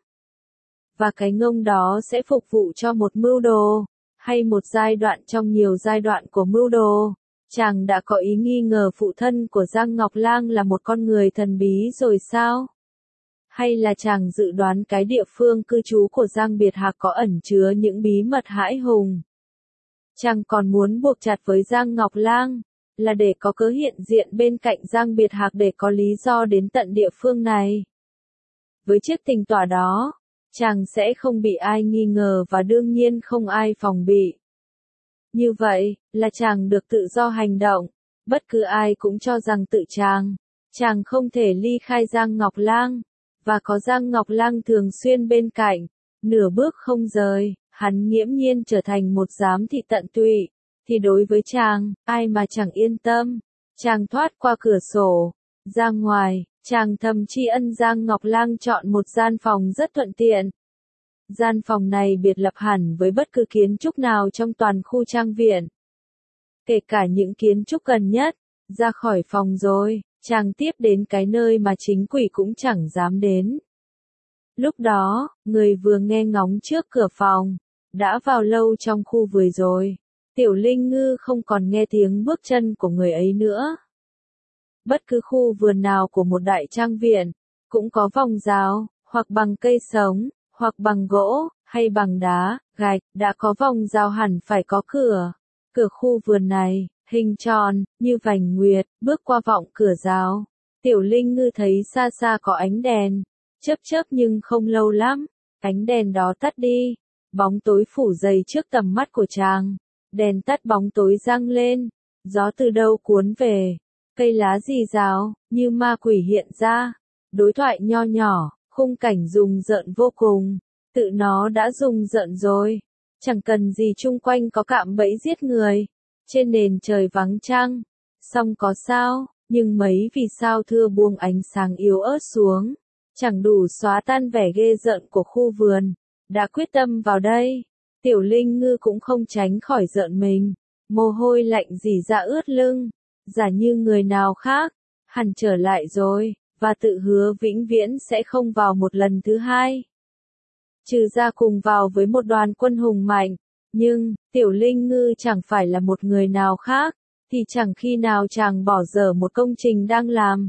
Và cái ngông đó sẽ phục vụ cho một mưu đồ, hay một giai đoạn trong nhiều giai đoạn của mưu đồ. Chàng đã có ý nghi ngờ phụ thân của Giang Ngọc Lang là một con người thần bí rồi sao? Hay là chàng dự đoán cái địa phương cư trú của Giang Biệt Hạc có ẩn chứa những bí mật hãi hùng? Chàng còn muốn buộc chặt với Giang Ngọc Lang, là để có cớ hiện diện bên cạnh Giang Biệt Hạc để có lý do đến tận địa phương này. Với chiếc tình tỏa đó, chàng sẽ không bị ai nghi ngờ và đương nhiên không ai phòng bị. Như vậy, là chàng được tự do hành động, bất cứ ai cũng cho rằng tự chàng, chàng không thể ly khai Giang Ngọc Lang, và có Giang Ngọc Lang thường xuyên bên cạnh, nửa bước không rời, hắn nghiễm nhiên trở thành một giám thị tận tụy, thì đối với chàng, ai mà chẳng yên tâm. Chàng thoát qua cửa sổ, ra ngoài, chàng thầm tri ân Giang Ngọc Lang chọn một gian phòng rất thuận tiện. Gian phòng này biệt lập hẳn với bất cứ kiến trúc nào trong toàn khu trang viện. Kể cả những kiến trúc gần nhất, ra khỏi phòng rồi, chàng tiếp đến cái nơi mà chính quỷ cũng chẳng dám đến. Lúc đó, người vừa nghe ngóng trước cửa phòng, đã vào lâu trong khu vườn rồi. Tiểu Linh Ngư không còn nghe tiếng bước chân của người ấy nữa. Bất cứ khu vườn nào của một đại trang viện, cũng có vòng rào, hoặc bằng cây sống, hoặc bằng gỗ, hay bằng đá, gạch, đã có vòng rào hẳn phải có cửa. Cửa khu vườn này, hình tròn, như vành nguyệt, bước qua vọng cửa rào. Tiểu Linh Ngư thấy xa xa có ánh đèn, chớp chớp nhưng không lâu lắm, ánh đèn đó tắt đi, bóng tối phủ dày trước tầm mắt của chàng. Đèn tắt bóng tối giăng lên, gió từ đâu cuốn về, cây lá rì rào, như ma quỷ hiện ra. Đối thoại nho nhỏ, khung cảnh rùng rợn vô cùng, tự nó đã rùng rợn rồi, chẳng cần gì chung quanh có cạm bẫy giết người, trên nền trời vắng trăng, song có sao, nhưng mấy vì sao thưa buông ánh sáng yếu ớt xuống, chẳng đủ xóa tan vẻ ghê rợn của khu vườn, đã quyết tâm vào đây. Tiểu Linh Ngư cũng không tránh khỏi rợn mình, mồ hôi lạnh rỉ ra ướt lưng, giả như người nào khác, hẳn trở lại rồi, và tự hứa vĩnh viễn sẽ không vào một lần thứ hai. Trừ ra cùng vào với một đoàn quân hùng mạnh, nhưng, Tiểu Linh Ngư chẳng phải là một người nào khác, thì chẳng khi nào chàng bỏ dở một công trình đang làm.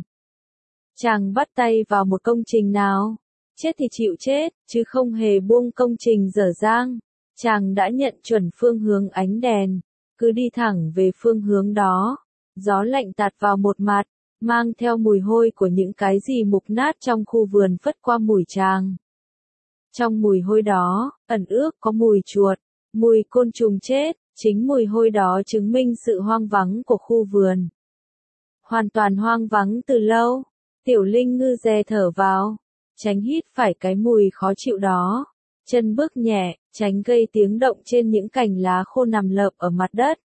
Chàng bắt tay vào một công trình nào, chết thì chịu chết, chứ không hề buông công trình dở dang. Chàng đã nhận chuẩn phương hướng ánh đèn, cứ đi thẳng về phương hướng đó. Gió lạnh tạt vào một mặt, mang theo mùi hôi của những cái gì mục nát trong khu vườn phất qua mũi chàng. Trong mùi hôi đó, ẩn ước có mùi chuột, mùi côn trùng chết, chính mùi hôi đó chứng minh sự hoang vắng của khu vườn. Hoàn toàn hoang vắng từ lâu, Tiểu Linh Ngư dè thở vào, tránh hít phải cái mùi khó chịu đó. Chân bước nhẹ, tránh gây tiếng động trên những cành lá khô nằm lợp ở mặt đất.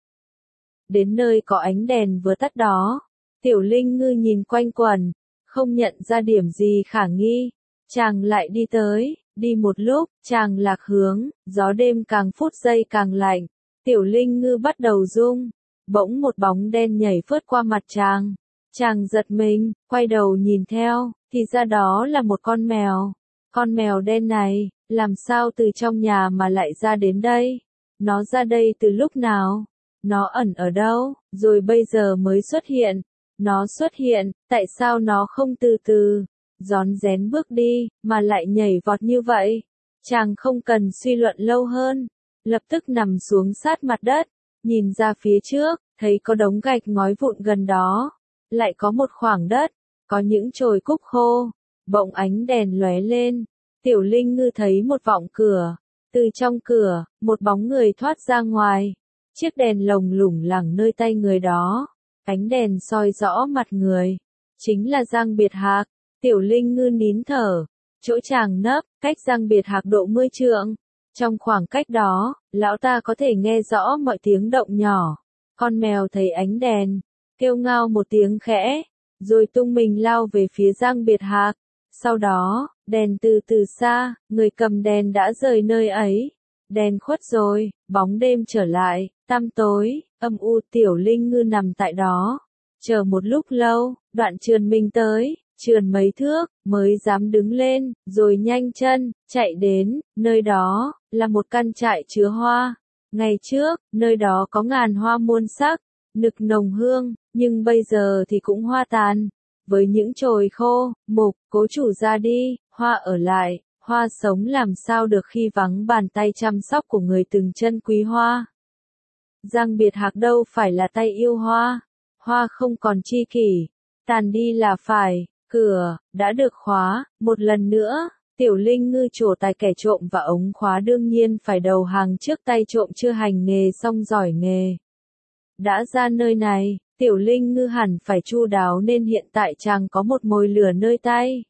Đến nơi có ánh đèn vừa tắt đó, Tiểu Linh Ngư nhìn quanh quẩn, không nhận ra điểm gì khả nghi. Chàng lại đi tới, đi một lúc, chàng lạc hướng, gió đêm càng phút giây càng lạnh. Tiểu Linh Ngư bắt đầu rung, bỗng một bóng đen nhảy phớt qua mặt chàng. Chàng giật mình, quay đầu nhìn theo, thì ra đó là một con mèo. Con mèo đen này, làm sao từ trong nhà mà lại ra đến đây? Nó ra đây từ lúc nào? Nó ẩn ở đâu, rồi bây giờ mới xuất hiện? Nó xuất hiện, tại sao nó không từ từ, rón rén bước đi, mà lại nhảy vọt như vậy? Chàng không cần suy luận lâu hơn, lập tức nằm xuống sát mặt đất, nhìn ra phía trước, thấy có đống gạch ngói vụn gần đó, lại có một khoảng đất, có những chồi cúc khô, bỗng ánh đèn lóe lên, Tiểu Linh Ngư thấy một vọng cửa, từ trong cửa, một bóng người thoát ra ngoài, chiếc đèn lồng lủng lẳng nơi tay người đó, ánh đèn soi rõ mặt người, chính là Giang Biệt Hạc. Tiểu Linh Ngư nín thở, chỗ chàng nấp, cách Giang Biệt Hạc độ mươi trượng. Trong khoảng cách đó, lão ta có thể nghe rõ mọi tiếng động nhỏ. Con mèo thấy ánh đèn, kêu ngao một tiếng khẽ, rồi tung mình lao về phía Giang Biệt Hạc. Sau đó, đèn từ từ xa, người cầm đèn đã rời nơi ấy. Đèn khuất rồi, bóng đêm trở lại, tăm tối, âm u. Tiểu Linh Ngư nằm tại đó, chờ một lúc lâu, đoạn trườn mình tới, trườn mấy thước, mới dám đứng lên, rồi nhanh chân, chạy đến, nơi đó, là một căn trại chứa hoa. Ngày trước, nơi đó có ngàn hoa muôn sắc, nực nồng hương, nhưng bây giờ thì cũng hoa tàn. Với những chồi khô, mục, cố chủ ra đi, hoa ở lại, hoa sống làm sao được khi vắng bàn tay chăm sóc của người từng chân quý hoa. Giang Biệt Hạc đâu phải là tay yêu hoa, hoa không còn chi kỷ, tàn đi là phải. Cửa, đã được khóa, một lần nữa, Tiểu Linh Ngư trổ tài kẻ trộm và ống khóa đương nhiên phải đầu hàng trước tay trộm chưa hành nghề xong giỏi nghề. Đã ra nơi này, Tiểu Linh Ngư hẳn phải chu đáo nên hiện tại chàng có một mồi lửa nơi tay.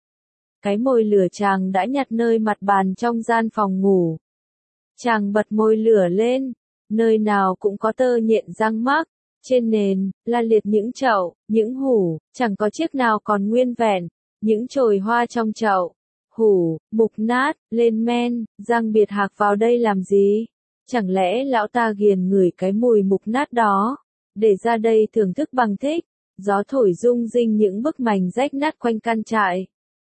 Cái mồi lửa chàng đã nhặt nơi mặt bàn trong gian phòng ngủ. Chàng bật mồi lửa lên, nơi nào cũng có tơ nhện răng mắc. Trên nền, là liệt những chậu, những hủ, chẳng có chiếc nào còn nguyên vẹn, những chồi hoa trong chậu, hủ, mục nát, lên men. Giang Biệt Hạc vào đây làm gì? Chẳng lẽ lão ta ghiền ngửi cái mùi mục nát đó, để ra đây thưởng thức bằng thích? Gió thổi rung rinh những bức mành rách nát quanh căn trại.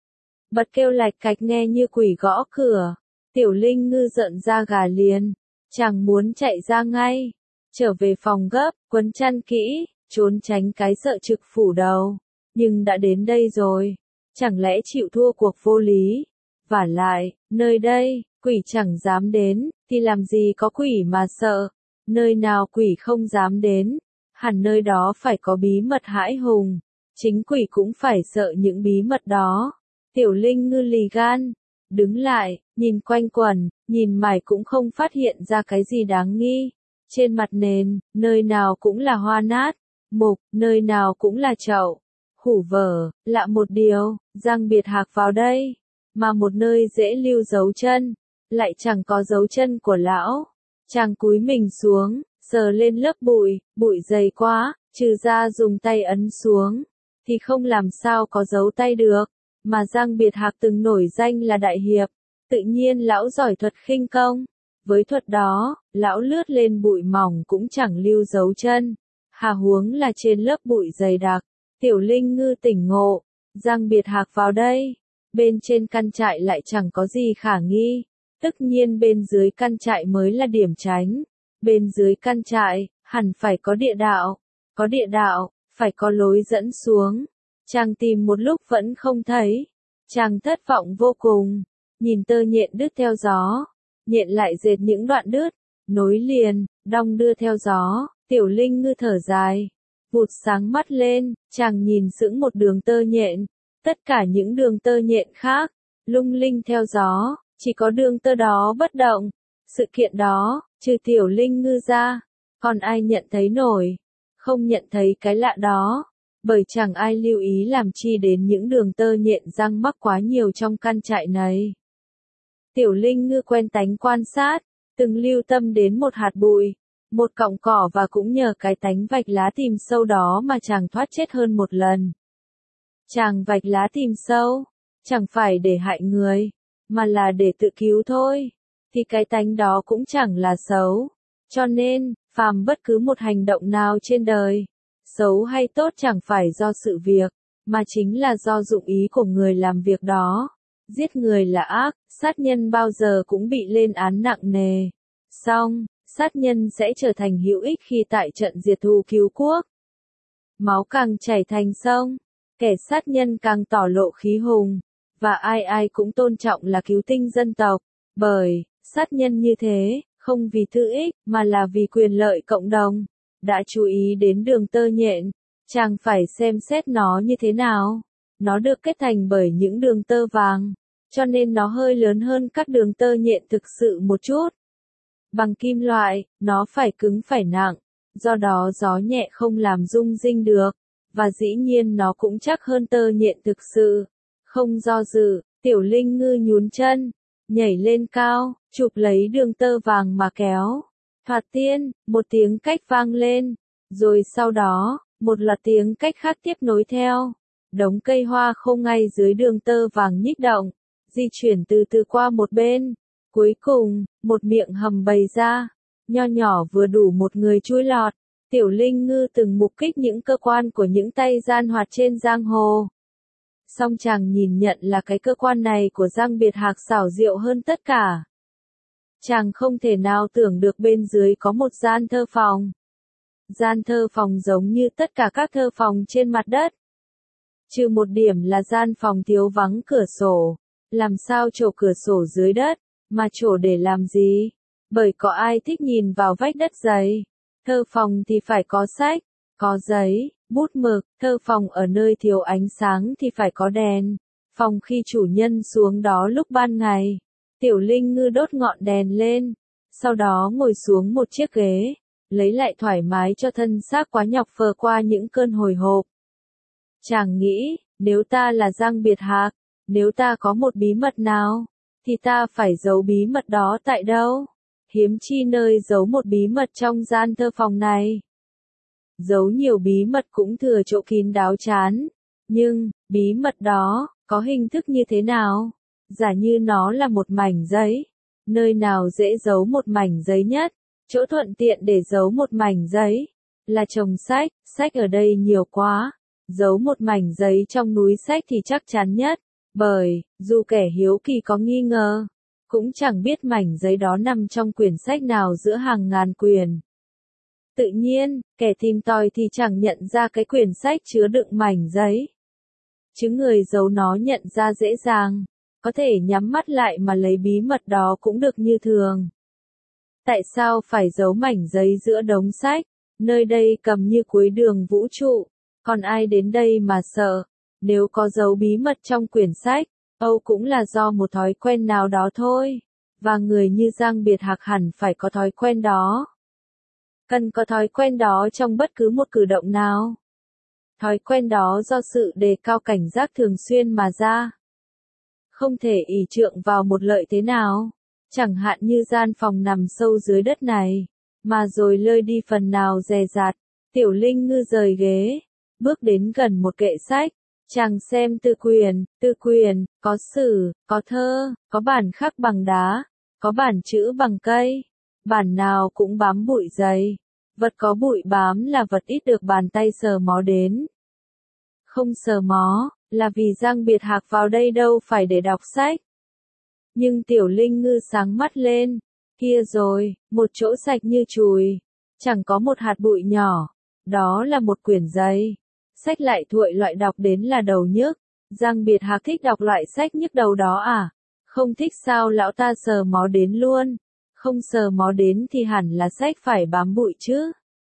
Bật kêu lạch cạch nghe như quỷ gõ cửa, Tiểu Linh Ngư giận da gà liền, chàng muốn chạy ra ngay. Trở về phòng gấp, quấn chăn kỹ, trốn tránh cái sợ trực phủ đầu. Nhưng đã đến đây rồi, chẳng lẽ chịu thua cuộc vô lý? Vả lại, nơi đây, quỷ chẳng dám đến, thì làm gì có quỷ mà sợ? Nơi nào quỷ không dám đến, hẳn nơi đó phải có bí mật hãi hùng. Chính quỷ cũng phải sợ những bí mật đó. Tiểu Linh Ngư lì gan, đứng lại, nhìn quanh quẩn, nhìn mải cũng không phát hiện ra cái gì đáng nghi. Trên mặt nền, nơi nào cũng là hoa nát, mục, nơi nào cũng là chậu, hủ vở. Lạ một điều, Giang Biệt Hạc vào đây, mà một nơi dễ lưu dấu chân, lại chẳng có dấu chân của lão. Chàng cúi mình xuống, sờ lên lớp bụi, bụi dày quá, trừ ra dùng tay ấn xuống, thì không làm sao có dấu tay được. Mà Giang Biệt Hạc từng nổi danh là đại hiệp, tự nhiên lão giỏi thuật khinh công. Với thuật đó, lão lướt lên bụi mỏng cũng chẳng lưu dấu chân. Hà huống là trên lớp bụi dày đặc. Tiểu Linh Ngư tỉnh ngộ. Giang Biệt Hạc vào đây. Bên trên căn trại lại chẳng có gì khả nghi. Tất nhiên bên dưới căn trại mới là điểm tránh. Bên dưới căn trại, hẳn phải có địa đạo. Có địa đạo, phải có lối dẫn xuống. Chàng tìm một lúc vẫn không thấy. Chàng thất vọng vô cùng. Nhìn tơ nhện đứt theo gió. Nhện lại dệt những đoạn đứt, nối liền, đong đưa theo gió. Tiểu Linh Ngư thở dài, vụt sáng mắt lên, chàng nhìn sững một đường tơ nhện. Tất cả những đường tơ nhện khác, lung linh theo gió, chỉ có đường tơ đó bất động. Sự kiện đó, trừ Tiểu Linh Ngư ra, còn ai nhận thấy nổi? Không nhận thấy cái lạ đó, bởi chẳng ai lưu ý làm chi đến những đường tơ nhện răng mắc quá nhiều trong căn trại này. Tiểu Linh Ngư quen tánh quan sát, từng lưu tâm đến một hạt bụi, một cọng cỏ và cũng nhờ cái tánh vạch lá tìm sâu đó mà chàng thoát chết hơn một lần. Chàng vạch lá tìm sâu, chẳng phải để hại người, mà là để tự cứu thôi, thì cái tánh đó cũng chẳng là xấu. Cho nên, phàm bất cứ một hành động nào trên đời, xấu hay tốt chẳng phải do sự việc, mà chính là do dụng ý của người làm việc đó. Giết người là ác, sát nhân bao giờ cũng bị lên án nặng nề. Song, sát nhân sẽ trở thành hữu ích khi tại trận diệt thù cứu quốc. Máu càng chảy thành sông, kẻ sát nhân càng tỏ lộ khí hùng, và ai ai cũng tôn trọng là cứu tinh dân tộc. Bởi, sát nhân như thế, không vì tư ích, mà là vì quyền lợi cộng đồng. Đã chú ý đến đường tơ nhện, chàng phải xem xét nó như thế nào. Nó được kết thành bởi những đường tơ vàng, cho nên nó hơi lớn hơn các đường tơ nhện thực sự một chút. Bằng kim loại, nó phải cứng phải nặng, do đó gió nhẹ không làm rung rinh được, và dĩ nhiên nó cũng chắc hơn tơ nhện thực sự. Không do dự, Tiểu Linh Ngư nhún chân, nhảy lên cao, chụp lấy đường tơ vàng mà kéo. Thoạt tiên, một tiếng cách vang lên, rồi sau đó, một loạt tiếng cách khác tiếp nối theo. Đống cây hoa khô ngay dưới đường tơ vàng nhích động, di chuyển từ từ qua một bên. Cuối cùng, một miệng hầm bày ra, nho nhỏ vừa đủ một người chui lọt. Tiểu Linh Ngư từng mục kích những cơ quan của những tay gian hoạt trên giang hồ. Song chàng nhìn nhận là cái cơ quan này của Giang Biệt Hạc xảo diệu hơn tất cả. Chàng không thể nào tưởng được bên dưới có một gian thơ phòng. Gian thơ phòng giống như tất cả các thơ phòng trên mặt đất. Trừ một điểm là gian phòng thiếu vắng cửa sổ. Làm sao trổ cửa sổ dưới đất, mà trổ để làm gì? Bởi có ai thích nhìn vào vách đất giấy. Thơ phòng thì phải có sách, có giấy, bút mực. Thơ phòng ở nơi thiếu ánh sáng thì phải có đèn. Phòng khi chủ nhân xuống đó lúc ban ngày. Tiểu Linh Ngư đốt ngọn đèn lên, sau đó ngồi xuống một chiếc ghế, lấy lại thoải mái cho thân xác quá nhọc phờ qua những cơn hồi hộp. Chàng nghĩ, nếu ta là Giang Biệt Hạc, nếu ta có một bí mật nào, thì ta phải giấu bí mật đó tại đâu? Hiếm chi nơi giấu một bí mật trong gian thơ phòng này. Giấu nhiều bí mật cũng thừa chỗ kín đáo chán, nhưng, bí mật đó, có hình thức như thế nào? Giả như nó là một mảnh giấy, nơi nào dễ giấu một mảnh giấy nhất, chỗ thuận tiện để giấu một mảnh giấy, là chồng sách, sách ở đây nhiều quá, giấu một mảnh giấy trong núi sách thì chắc chắn nhất, bởi, dù kẻ hiếu kỳ có nghi ngờ, cũng chẳng biết mảnh giấy đó nằm trong quyển sách nào giữa hàng ngàn quyển. Tự nhiên, kẻ tìm tòi thì chẳng nhận ra cái quyển sách chứa đựng mảnh giấy. Chứ người giấu nó nhận ra dễ dàng. Có thể nhắm mắt lại mà lấy bí mật đó cũng được như thường. Tại sao phải giấu mảnh giấy giữa đống sách, nơi đây cầm như cuối đường vũ trụ, còn ai đến đây mà sợ? Nếu có giấu bí mật trong quyển sách, Âu cũng là do một thói quen nào đó thôi, và người như Giang Biệt Hạc hẳn phải có thói quen đó. Cần có thói quen đó trong bất cứ một cử động nào. Thói quen đó do sự đề cao cảnh giác thường xuyên mà ra. Không thể ỷ trượng vào một lợi thế nào, chẳng hạn như gian phòng nằm sâu dưới đất này, mà rồi lơi đi phần nào dè dặt. Tiểu Linh Ngư rời ghế, bước đến gần một kệ sách, chàng xem tư quyền, tư quyền, có sử, có thơ, có bản khắc bằng đá, có bản chữ bằng cây, bản nào cũng bám bụi dày, vật có bụi bám là vật ít được bàn tay sờ mó đến. Không sờ mó, là vì Giang Biệt Hạc vào đây đâu phải để đọc sách. Nhưng Tiểu Linh Ngư sáng mắt lên, kia rồi, một chỗ sạch như chùi, chẳng có một hạt bụi nhỏ, đó là một quyển giấy. Sách lại thuội loại đọc đến là đầu nhức, Giang Biệt Hạc thích đọc loại sách nhức đầu đó à? Không thích sao lão ta sờ mó đến luôn, không sờ mó đến thì hẳn là sách phải bám bụi chứ.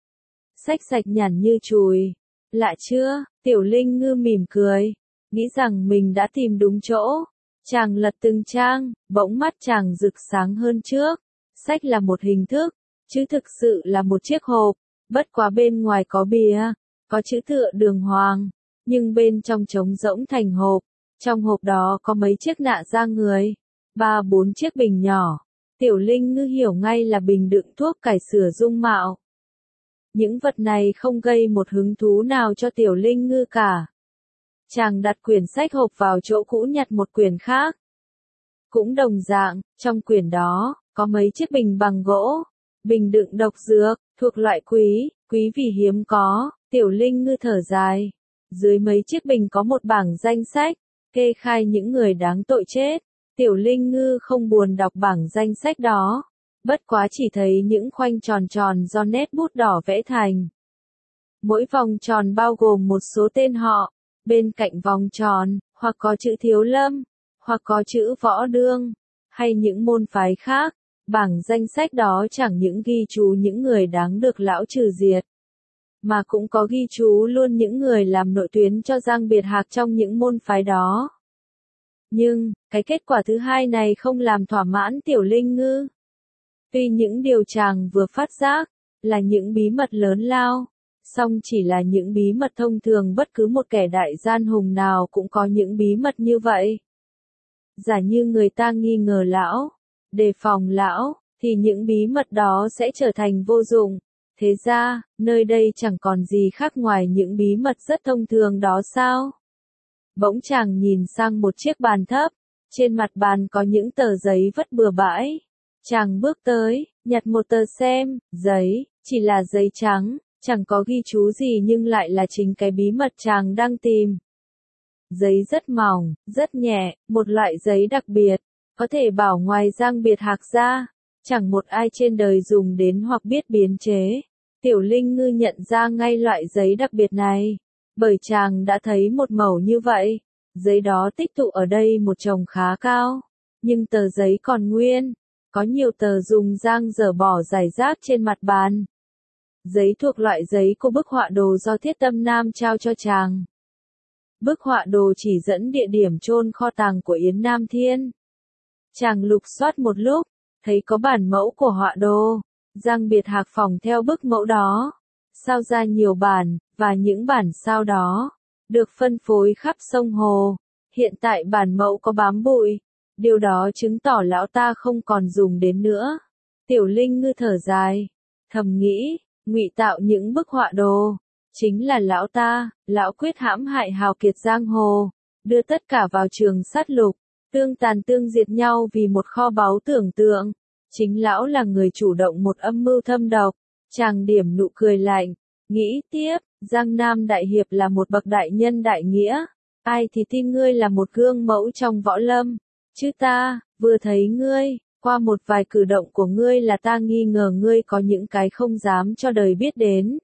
Sách sạch nhẵn như chùi, lạ chưa? Tiểu Linh Ngư mỉm cười, nghĩ rằng mình đã tìm đúng chỗ. Chàng lật từng trang, bỗng mắt chàng rực sáng hơn trước. Sách là một hình thức, chứ thực sự là một chiếc hộp, bất quá bên ngoài có bìa, có chữ tựa đường hoàng, nhưng bên trong trống rỗng thành hộp. Trong hộp đó có mấy chiếc nạ da người, ba bốn chiếc bình nhỏ. Tiểu Linh Ngư hiểu ngay là bình đựng thuốc cải sửa dung mạo. Những vật này không gây một hứng thú nào cho Tiểu Linh Ngư cả. Chàng đặt quyển sách hộp vào chỗ cũ nhặt một quyển khác. Cũng đồng dạng, trong quyển đó, có mấy chiếc bình bằng gỗ, bình đựng độc dược, thuộc loại quý, quý vì hiếm có. Tiểu Linh Ngư thở dài. Dưới mấy chiếc bình có một bảng danh sách, kê khai những người đáng tội chết. Tiểu Linh Ngư không buồn đọc bảng danh sách đó. Bất quá chỉ thấy những khoanh tròn tròn do nét bút đỏ vẽ thành. Mỗi vòng tròn bao gồm một số tên họ. Bên cạnh vòng tròn, hoặc có chữ Thiếu Lâm, hoặc có chữ Võ Đương, hay những môn phái khác, bảng danh sách đó chẳng những ghi chú những người đáng được lão trừ diệt, mà cũng có ghi chú luôn những người làm nội tuyến cho Giang Biệt Hạc trong những môn phái đó. Nhưng, cái kết quả thứ hai này không làm thỏa mãn Tiểu Linh Ngư. Tuy những điều chàng vừa phát giác, là những bí mật lớn lao, song chỉ là những bí mật thông thường, bất cứ một kẻ đại gian hùng nào cũng có những bí mật như vậy. Giả như người ta nghi ngờ lão, đề phòng lão, thì những bí mật đó sẽ trở thành vô dụng. Thế ra, nơi đây chẳng còn gì khác ngoài những bí mật rất thông thường đó sao? Bỗng chàng nhìn sang một chiếc bàn thấp, trên mặt bàn có những tờ giấy vất bừa bãi. Chàng bước tới, nhặt một tờ xem, giấy, chỉ là giấy trắng, chẳng có ghi chú gì nhưng lại là chính cái bí mật chàng đang tìm. Giấy rất mỏng, rất nhẹ, một loại giấy đặc biệt, có thể bảo ngoài Giang Biệt Hạc ra, chẳng một ai trên đời dùng đến hoặc biết biến chế. Tiểu Linh Ngư nhận ra ngay loại giấy đặc biệt này, bởi chàng đã thấy một mẩu như vậy. Giấy đó tích tụ ở đây một chồng khá cao, nhưng tờ giấy còn nguyên, có nhiều tờ dùng giang dở bỏ rải rác trên mặt bàn. Giấy thuộc loại giấy của bức họa đồ do Thiết Tâm Nam trao cho chàng. Bức họa đồ chỉ dẫn địa điểm chôn kho tàng của Yến Nam Thiên. Chàng lục soát một lúc, thấy có bản mẫu của họa đồ. Giang Biệt Hạc phỏng theo bức mẫu đó, sao ra nhiều bản, và những bản sao đó được phân phối khắp sông hồ. Hiện tại bản mẫu có bám bụi, điều đó chứng tỏ lão ta không còn dùng đến nữa. Tiểu Linh Ngư thở dài, thầm nghĩ, ngụy tạo những bức họa đồ, chính là lão ta. Lão quyết hãm hại hào kiệt giang hồ, đưa tất cả vào trường sát lục, tương tàn tương diệt nhau vì một kho báu tưởng tượng. Chính lão là người chủ động một âm mưu thâm độc. Chàng điểm nụ cười lạnh, nghĩ tiếp, Giang Nam Đại Hiệp là một bậc đại nhân đại nghĩa, ai thì tin ngươi là một gương mẫu trong võ lâm, chứ ta, vừa thấy ngươi, qua một vài cử động của ngươi là ta nghi ngờ ngươi có những cái không dám cho đời biết đến.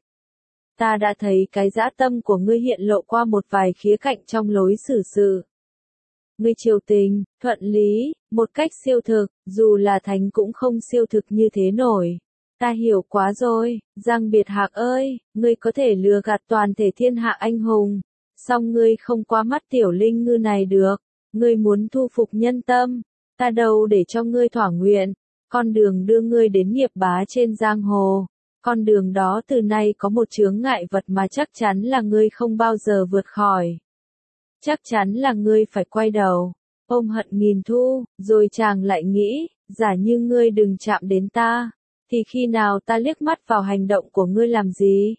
Ta đã thấy cái dã tâm của ngươi hiện lộ qua một vài khía cạnh trong lối xử sự. Ngươi triều tình, thuận lý, một cách siêu thực, dù là thánh cũng không siêu thực như thế nổi. Ta hiểu quá rồi, Giang Biệt Hạc ơi, ngươi có thể lừa gạt toàn thể thiên hạ anh hùng, song ngươi không qua mắt Tiểu Linh Ngư này được. Ngươi muốn thu phục nhân tâm, ta đâu để cho ngươi thỏa nguyện. Con đường đưa ngươi đến nghiệp bá trên giang hồ, con đường đó từ nay có một chướng ngại vật mà chắc chắn là ngươi không bao giờ vượt khỏi. Chắc chắn là ngươi phải quay đầu, ôm hận nghìn thu. Rồi chàng lại nghĩ, giả như ngươi đừng chạm đến ta, thì khi nào ta liếc mắt vào hành động của ngươi làm gì?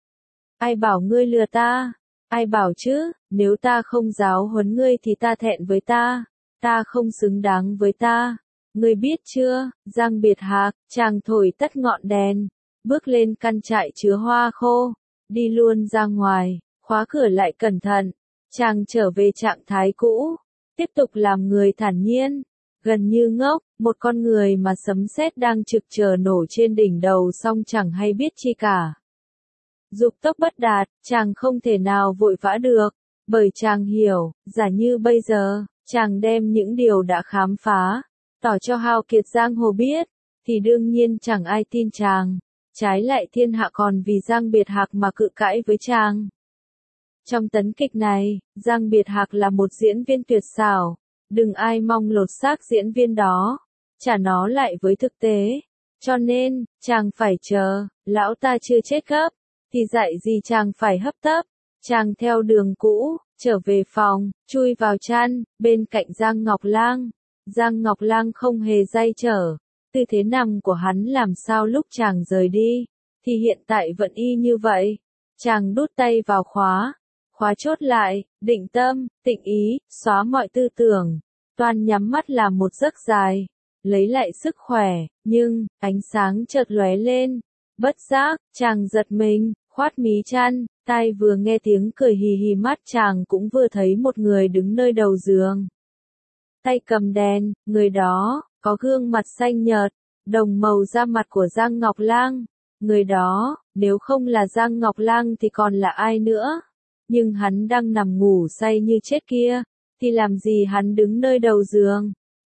Ai bảo ngươi lừa ta? Ai bảo chứ, nếu ta không giáo huấn ngươi thì ta thẹn với ta, ta không xứng đáng với ta. Ngươi biết chưa, Giang Biệt Hạc, chàng thổi tắt ngọn đèn, bước lên căn trại chứa hoa khô, đi luôn ra ngoài, khóa cửa lại cẩn thận. Chàng trở về trạng thái cũ, tiếp tục làm người thản nhiên, gần như ngốc, một con người mà sấm sét đang trực chờ nổ trên đỉnh đầu song chẳng hay biết chi cả. Dục tốc bất đạt, chàng không thể nào vội vã được, bởi chàng hiểu, giả như bây giờ, chàng đem những điều đã khám phá, tỏ cho hào kiệt giang hồ biết, thì đương nhiên chẳng ai tin chàng, trái lại thiên hạ còn vì Giang Biệt Hạc mà cự cãi với chàng. Trong tấn kịch này, Giang Biệt Hạc là một diễn viên tuyệt xảo, đừng ai mong lột xác diễn viên đó, trả nó lại với thực tế, cho nên, chàng phải chờ, lão ta chưa chết gấp, thì dạy gì chàng phải hấp tấp. Chàng theo đường cũ, trở về phòng, chui vào chăn, bên cạnh Giang Ngọc Lang. Giang Ngọc Lang không hề day trở, tư thế nằm của hắn làm sao lúc chàng rời đi, thì hiện tại vẫn y như vậy. Chàng đút tay vào khóa, khóa chốt lại, định tâm, tịnh ý, xóa mọi tư tưởng, toan nhắm mắt làm một giấc dài, lấy lại sức khỏe, nhưng, ánh sáng chợt lóe lên, bất giác, chàng giật mình, khoát mí chăn, tai vừa nghe tiếng cười hì hì, mắt chàng cũng vừa thấy một người đứng nơi đầu giường. Tay cầm đèn, người đó, có gương mặt xanh nhợt, đồng màu da mặt của Giang Ngọc Lang. Người đó, nếu không là Giang Ngọc Lang thì còn là ai nữa? Nhưng hắn đang nằm ngủ say như chết kia, thì làm gì hắn đứng nơi đầu giường?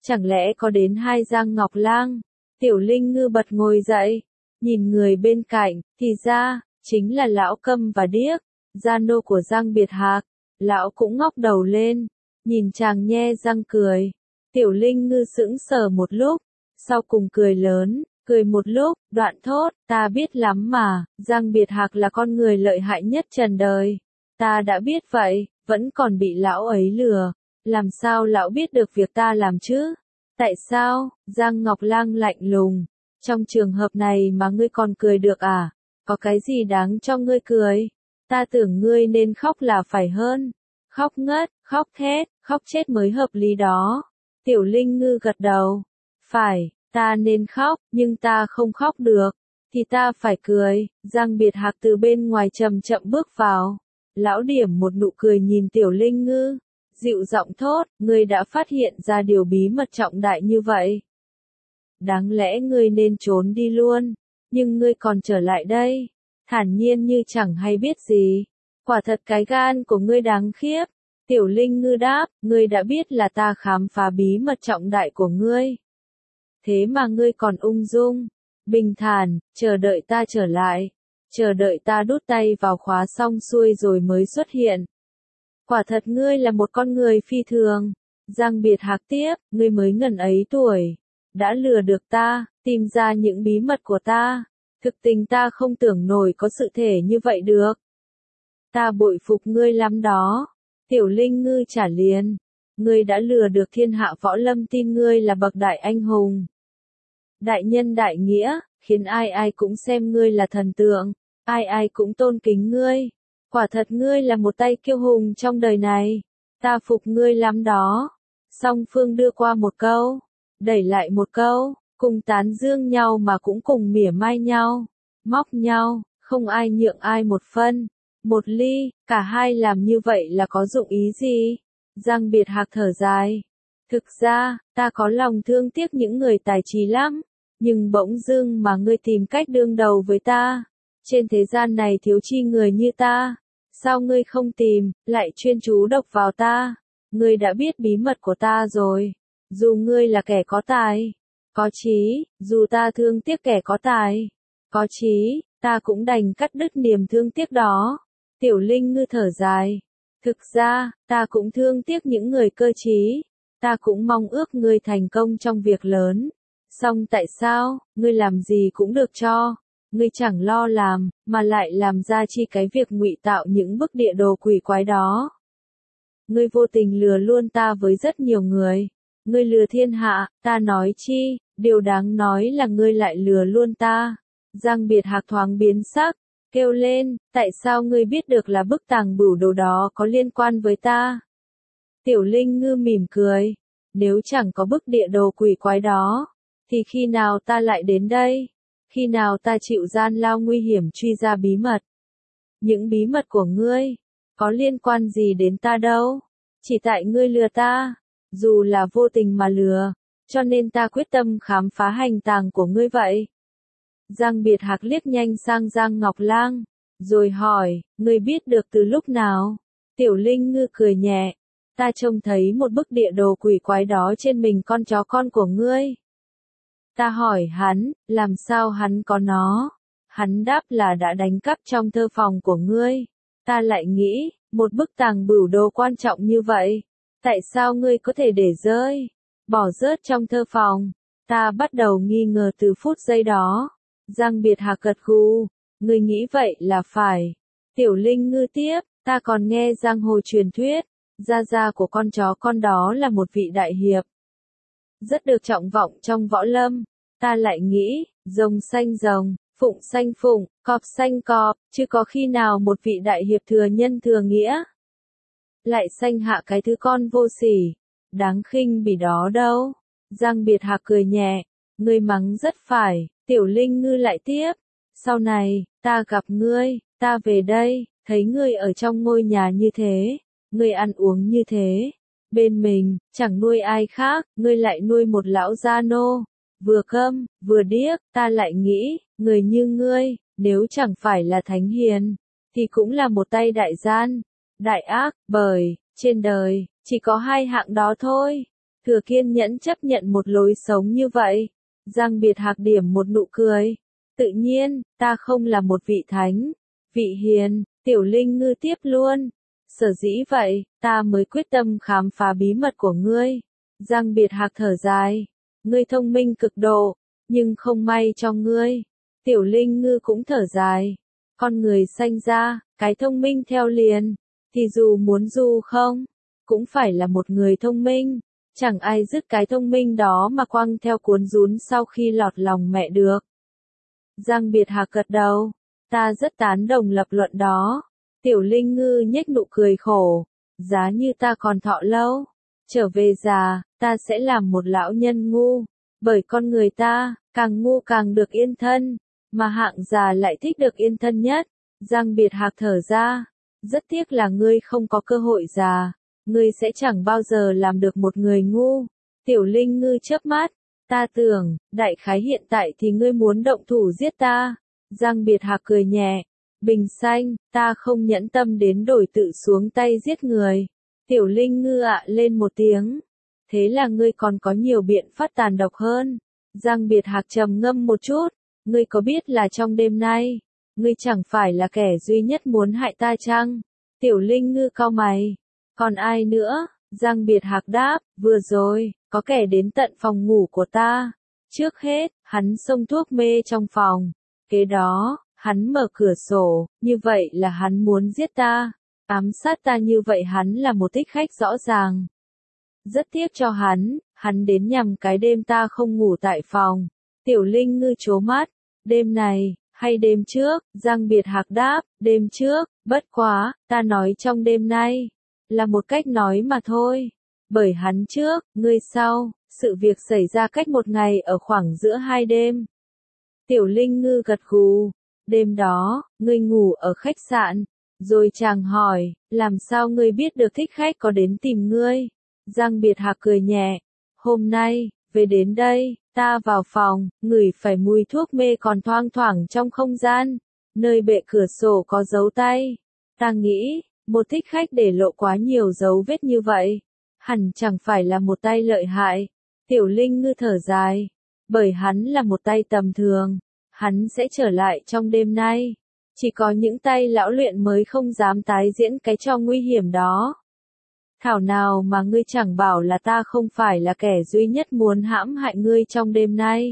Chẳng lẽ có đến hai Giang Ngọc Lang? Tiểu Linh Ngư bật ngồi dậy, nhìn người bên cạnh, thì ra, chính là lão Câm và Điếc, gia nô của Giang Biệt Hạc. Lão cũng ngóc đầu lên, nhìn chàng nhe răng cười. Tiểu Linh Ngư sững sờ một lúc, sau cùng cười lớn, cười một lúc, đoạn thốt, ta biết lắm mà, Giang Biệt Hạc là con người lợi hại nhất trần đời. Ta đã biết vậy, vẫn còn bị lão ấy lừa, làm sao lão biết được việc ta làm chứ? Tại sao? Giang Ngọc Lang lạnh lùng, trong trường hợp này mà ngươi còn cười được à? Có cái gì đáng cho ngươi cười? Ta tưởng ngươi nên khóc là phải hơn. Khóc ngất, khóc thét, khóc chết mới hợp lý đó. Tiểu Linh Ngư gật đầu. Phải, ta nên khóc, nhưng ta không khóc được. Thì ta phải cười. Giang Biệt Hạc từ bên ngoài chậm chậm bước vào. Lão điểm một nụ cười nhìn Tiểu Linh Ngư. Dịu giọng thốt, ngươi đã phát hiện ra điều bí mật trọng đại như vậy. Đáng lẽ ngươi nên trốn đi luôn. Nhưng ngươi còn trở lại đây. Thản nhiên như chẳng hay biết gì. Quả thật cái gan của ngươi đáng khiếp. Tiểu Linh Ngư đáp, ngươi đã biết là ta khám phá bí mật trọng đại của ngươi. Thế mà ngươi còn ung dung, bình thản, chờ đợi ta trở lại. Chờ đợi ta đút tay vào khóa xong xuôi rồi mới xuất hiện. Quả thật ngươi là một con người phi thường. Giang Biệt Hạc tiếp, ngươi mới ngần ấy tuổi. Đã lừa được ta, tìm ra những bí mật của ta. Thực tình ta không tưởng nổi có sự thể như vậy được. Ta bội phục ngươi lắm đó. Tiểu Linh Ngư trả liền. Ngươi đã lừa được thiên hạ võ lâm tin ngươi là bậc đại anh hùng. Đại nhân đại nghĩa, khiến ai ai cũng xem ngươi là thần tượng. Ai ai cũng tôn kính ngươi. Quả thật ngươi là một tay kiêu hùng trong đời này. Ta phục ngươi lắm đó. Song phương đưa qua một câu. Đẩy lại một câu. Cùng tán dương nhau mà cũng cùng mỉa mai nhau. Móc nhau, không ai nhượng ai một phân. Một ly, cả hai làm như vậy là có dụng ý gì? Giang Biệt Hạc thở dài. Thực ra, ta có lòng thương tiếc những người tài trí lắm. Nhưng bỗng dưng mà ngươi tìm cách đương đầu với ta. Trên thế gian này thiếu chi người như ta. Sao ngươi không tìm, lại chuyên chú độc vào ta? Ngươi đã biết bí mật của ta rồi. Dù ngươi là kẻ có tài, có trí, dù ta thương tiếc kẻ có tài, có trí, ta cũng đành cắt đứt niềm thương tiếc đó. Tiểu Linh Ngư thở dài. Thực ra, ta cũng thương tiếc những người cơ trí. Ta cũng mong ước ngươi thành công trong việc lớn. Song tại sao, ngươi làm gì cũng được cho. Ngươi chẳng lo làm, mà lại làm ra chi cái việc ngụy tạo những bức địa đồ quỷ quái đó. Ngươi vô tình lừa luôn ta với rất nhiều người. Ngươi lừa thiên hạ, ta nói chi, điều đáng nói là ngươi lại lừa luôn ta. Giang Biệt Hạc thoáng biến sắc, kêu lên, tại sao ngươi biết được là bức tàng bửu đồ đó có liên quan với ta? Tiểu Linh Ngư mỉm cười, nếu chẳng có bức địa đồ quỷ quái đó, thì khi nào ta lại đến đây? Khi nào ta chịu gian lao nguy hiểm truy ra bí mật? Những bí mật của ngươi, có liên quan gì đến ta đâu? Chỉ tại ngươi lừa ta, dù là vô tình mà lừa, cho nên ta quyết tâm khám phá hành tàng của ngươi vậy. Giang Biệt Hạc liếc nhanh sang Giang Ngọc Lang, rồi hỏi, ngươi biết được từ lúc nào? Tiểu Linh Ngư cười nhẹ, ta trông thấy một bức địa đồ quỷ quái đó trên mình con chó con của ngươi. Ta hỏi hắn, làm sao hắn có nó? Hắn đáp là đã đánh cắp trong thơ phòng của ngươi. Ta lại nghĩ, một bức tàng bửu đồ quan trọng như vậy, tại sao ngươi có thể để rơi, bỏ rớt trong thơ phòng? Ta bắt đầu nghi ngờ từ phút giây đó. Giang Biệt Hạc gật gù, ngươi nghĩ vậy là phải. Tiểu Linh Ngư tiếp, ta còn nghe giang hồ truyền thuyết, gia gia của con chó con đó là một vị đại hiệp. Rất được trọng vọng trong võ lâm. Ta lại nghĩ, rồng xanh rồng, phụng xanh phụng, cọp xanh cọp, chứ có khi nào một vị đại hiệp thừa nhân thừa nghĩa lại sanh hạ cái thứ con vô sỉ, đáng khinh bỉ đó đâu. Giang Biệt Hạc cười nhẹ, ngươi mắng rất phải. Tiểu Linh Ngư lại tiếp, sau này, ta gặp ngươi, ta về đây, thấy ngươi ở trong ngôi nhà như thế, ngươi ăn uống như thế, bên mình, chẳng nuôi ai khác, ngươi lại nuôi một lão gia nô, vừa câm, vừa điếc, ta lại nghĩ, người như ngươi, nếu chẳng phải là thánh hiền, thì cũng là một tay đại gian, đại ác, bởi, trên đời, chỉ có hai hạng đó thôi. thừa kiên nhẫn chấp nhận một lối sống như vậy. Giang Biệt Hạc điểm một nụ cười. Tự nhiên, ta không là một vị thánh, vị hiền, Tiểu Linh Ngư tiếp luôn. Sở dĩ vậy, ta mới quyết tâm khám phá bí mật của ngươi. Giang Biệt Hạc thở dài. Ngươi thông minh cực độ, nhưng không may cho ngươi. Tiểu Linh Ngư cũng thở dài. Con người sanh ra, cái thông minh theo liền. Thì dù muốn du không, cũng phải là một người thông minh. Chẳng ai dứt cái thông minh đó mà quăng theo cuốn rún sau khi lọt lòng mẹ được. Giang Biệt Hạc gật đầu. Ta rất tán đồng lập luận đó. Tiểu Linh Ngư nhếch nụ cười khổ. Giá như ta còn thọ lâu, trở về già, ta sẽ làm một lão nhân ngu. Bởi con người ta, càng ngu càng được yên thân. Mà hạng già lại thích được yên thân nhất. Giang Biệt Hạc thở ra. Rất tiếc là ngươi không có cơ hội già. Ngươi sẽ chẳng bao giờ làm được một người ngu. Tiểu Linh Ngư chớp mắt. Ta tưởng, đại khái hiện tại thì ngươi muốn động thủ giết ta. Giang Biệt Hạc cười nhẹ. Bình xanh, ta không nhẫn tâm đến đổi tự xuống tay giết người. Tiểu Linh Ngư ạ lên một tiếng. Thế là ngươi còn có nhiều biện pháp tàn độc hơn. Giang Biệt Hạc trầm ngâm một chút. Ngươi có biết là trong đêm nay, ngươi chẳng phải là kẻ duy nhất muốn hại ta chăng? Tiểu Linh Ngư cau mày. Còn ai nữa? Giang Biệt Hạc đáp, vừa rồi, có kẻ đến tận phòng ngủ của ta. Trước hết, hắn xông thuốc mê trong phòng. Kế đó, hắn mở cửa sổ, như vậy là hắn muốn giết ta. Ám sát ta như vậy hắn là một thích khách rõ ràng. Rất tiếc cho hắn, hắn đến nhằm cái đêm ta không ngủ tại phòng. Tiểu Linh Ngư trố mắt. Đêm này, hay đêm trước? Giang Biệt Hạc đáp, đêm trước, bất quá, ta nói trong đêm nay. Là một cách nói mà thôi. Bởi hắn trước, ngươi sau, sự việc xảy ra cách một ngày ở khoảng giữa hai đêm. Tiểu Linh Ngư gật gù. Đêm đó, ngươi ngủ ở khách sạn. Rồi chàng hỏi, làm sao ngươi biết được thích khách có đến tìm ngươi? Giang Biệt Hạc cười nhẹ. Hôm nay, về đến đây, ta vào phòng, ngửi phải mùi thuốc mê còn thoang thoảng trong không gian. Nơi bệ cửa sổ có dấu tay. Ta nghĩ, một thích khách để lộ quá nhiều dấu vết như vậy. Hẳn chẳng phải là một tay lợi hại. Tiểu Linh Ngư thở dài. Bởi hắn là một tay tầm thường. Hắn sẽ trở lại trong đêm nay. Chỉ có những tay lão luyện mới không dám tái diễn cái trò nguy hiểm đó. Thảo nào mà ngươi chẳng bảo là ta không phải là kẻ duy nhất muốn hãm hại ngươi trong đêm nay.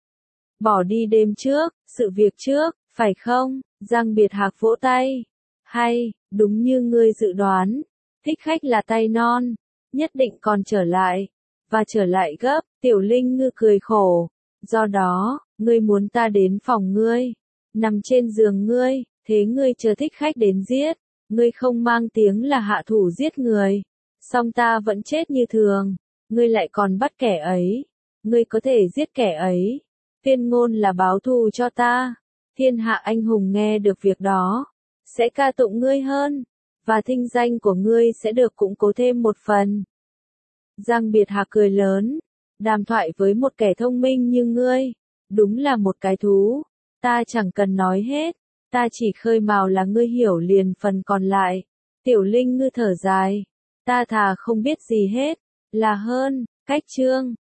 Bỏ đi đêm trước, sự việc trước, phải không? Giang Biệt Hạc vỗ tay. Hay, đúng như ngươi dự đoán. Thích khách là tay non. Nhất định còn trở lại. Và trở lại gấp, Tiểu Linh Ngư cười khổ. Do đó, ngươi muốn ta đến phòng ngươi. Nằm trên giường ngươi, thế ngươi chờ thích khách đến giết. Ngươi không mang tiếng là hạ thủ giết người. Song ta vẫn chết như thường. Ngươi lại còn bắt kẻ ấy. Ngươi có thể giết kẻ ấy. Tuyên ngôn là báo thù cho ta. Thiên hạ anh hùng nghe được việc đó. Sẽ ca tụng ngươi hơn. Và thinh danh của ngươi sẽ được củng cố thêm một phần. Giang Biệt Hạc cười lớn. Đàm thoại với một kẻ thông minh như ngươi. Đúng là một cái thú. Ta chẳng cần nói hết. Ta chỉ khơi mào là ngươi hiểu liền phần còn lại. Tiểu Linh Ngư thở dài. Ta thà không biết gì hết. Là hơn. Cách chương.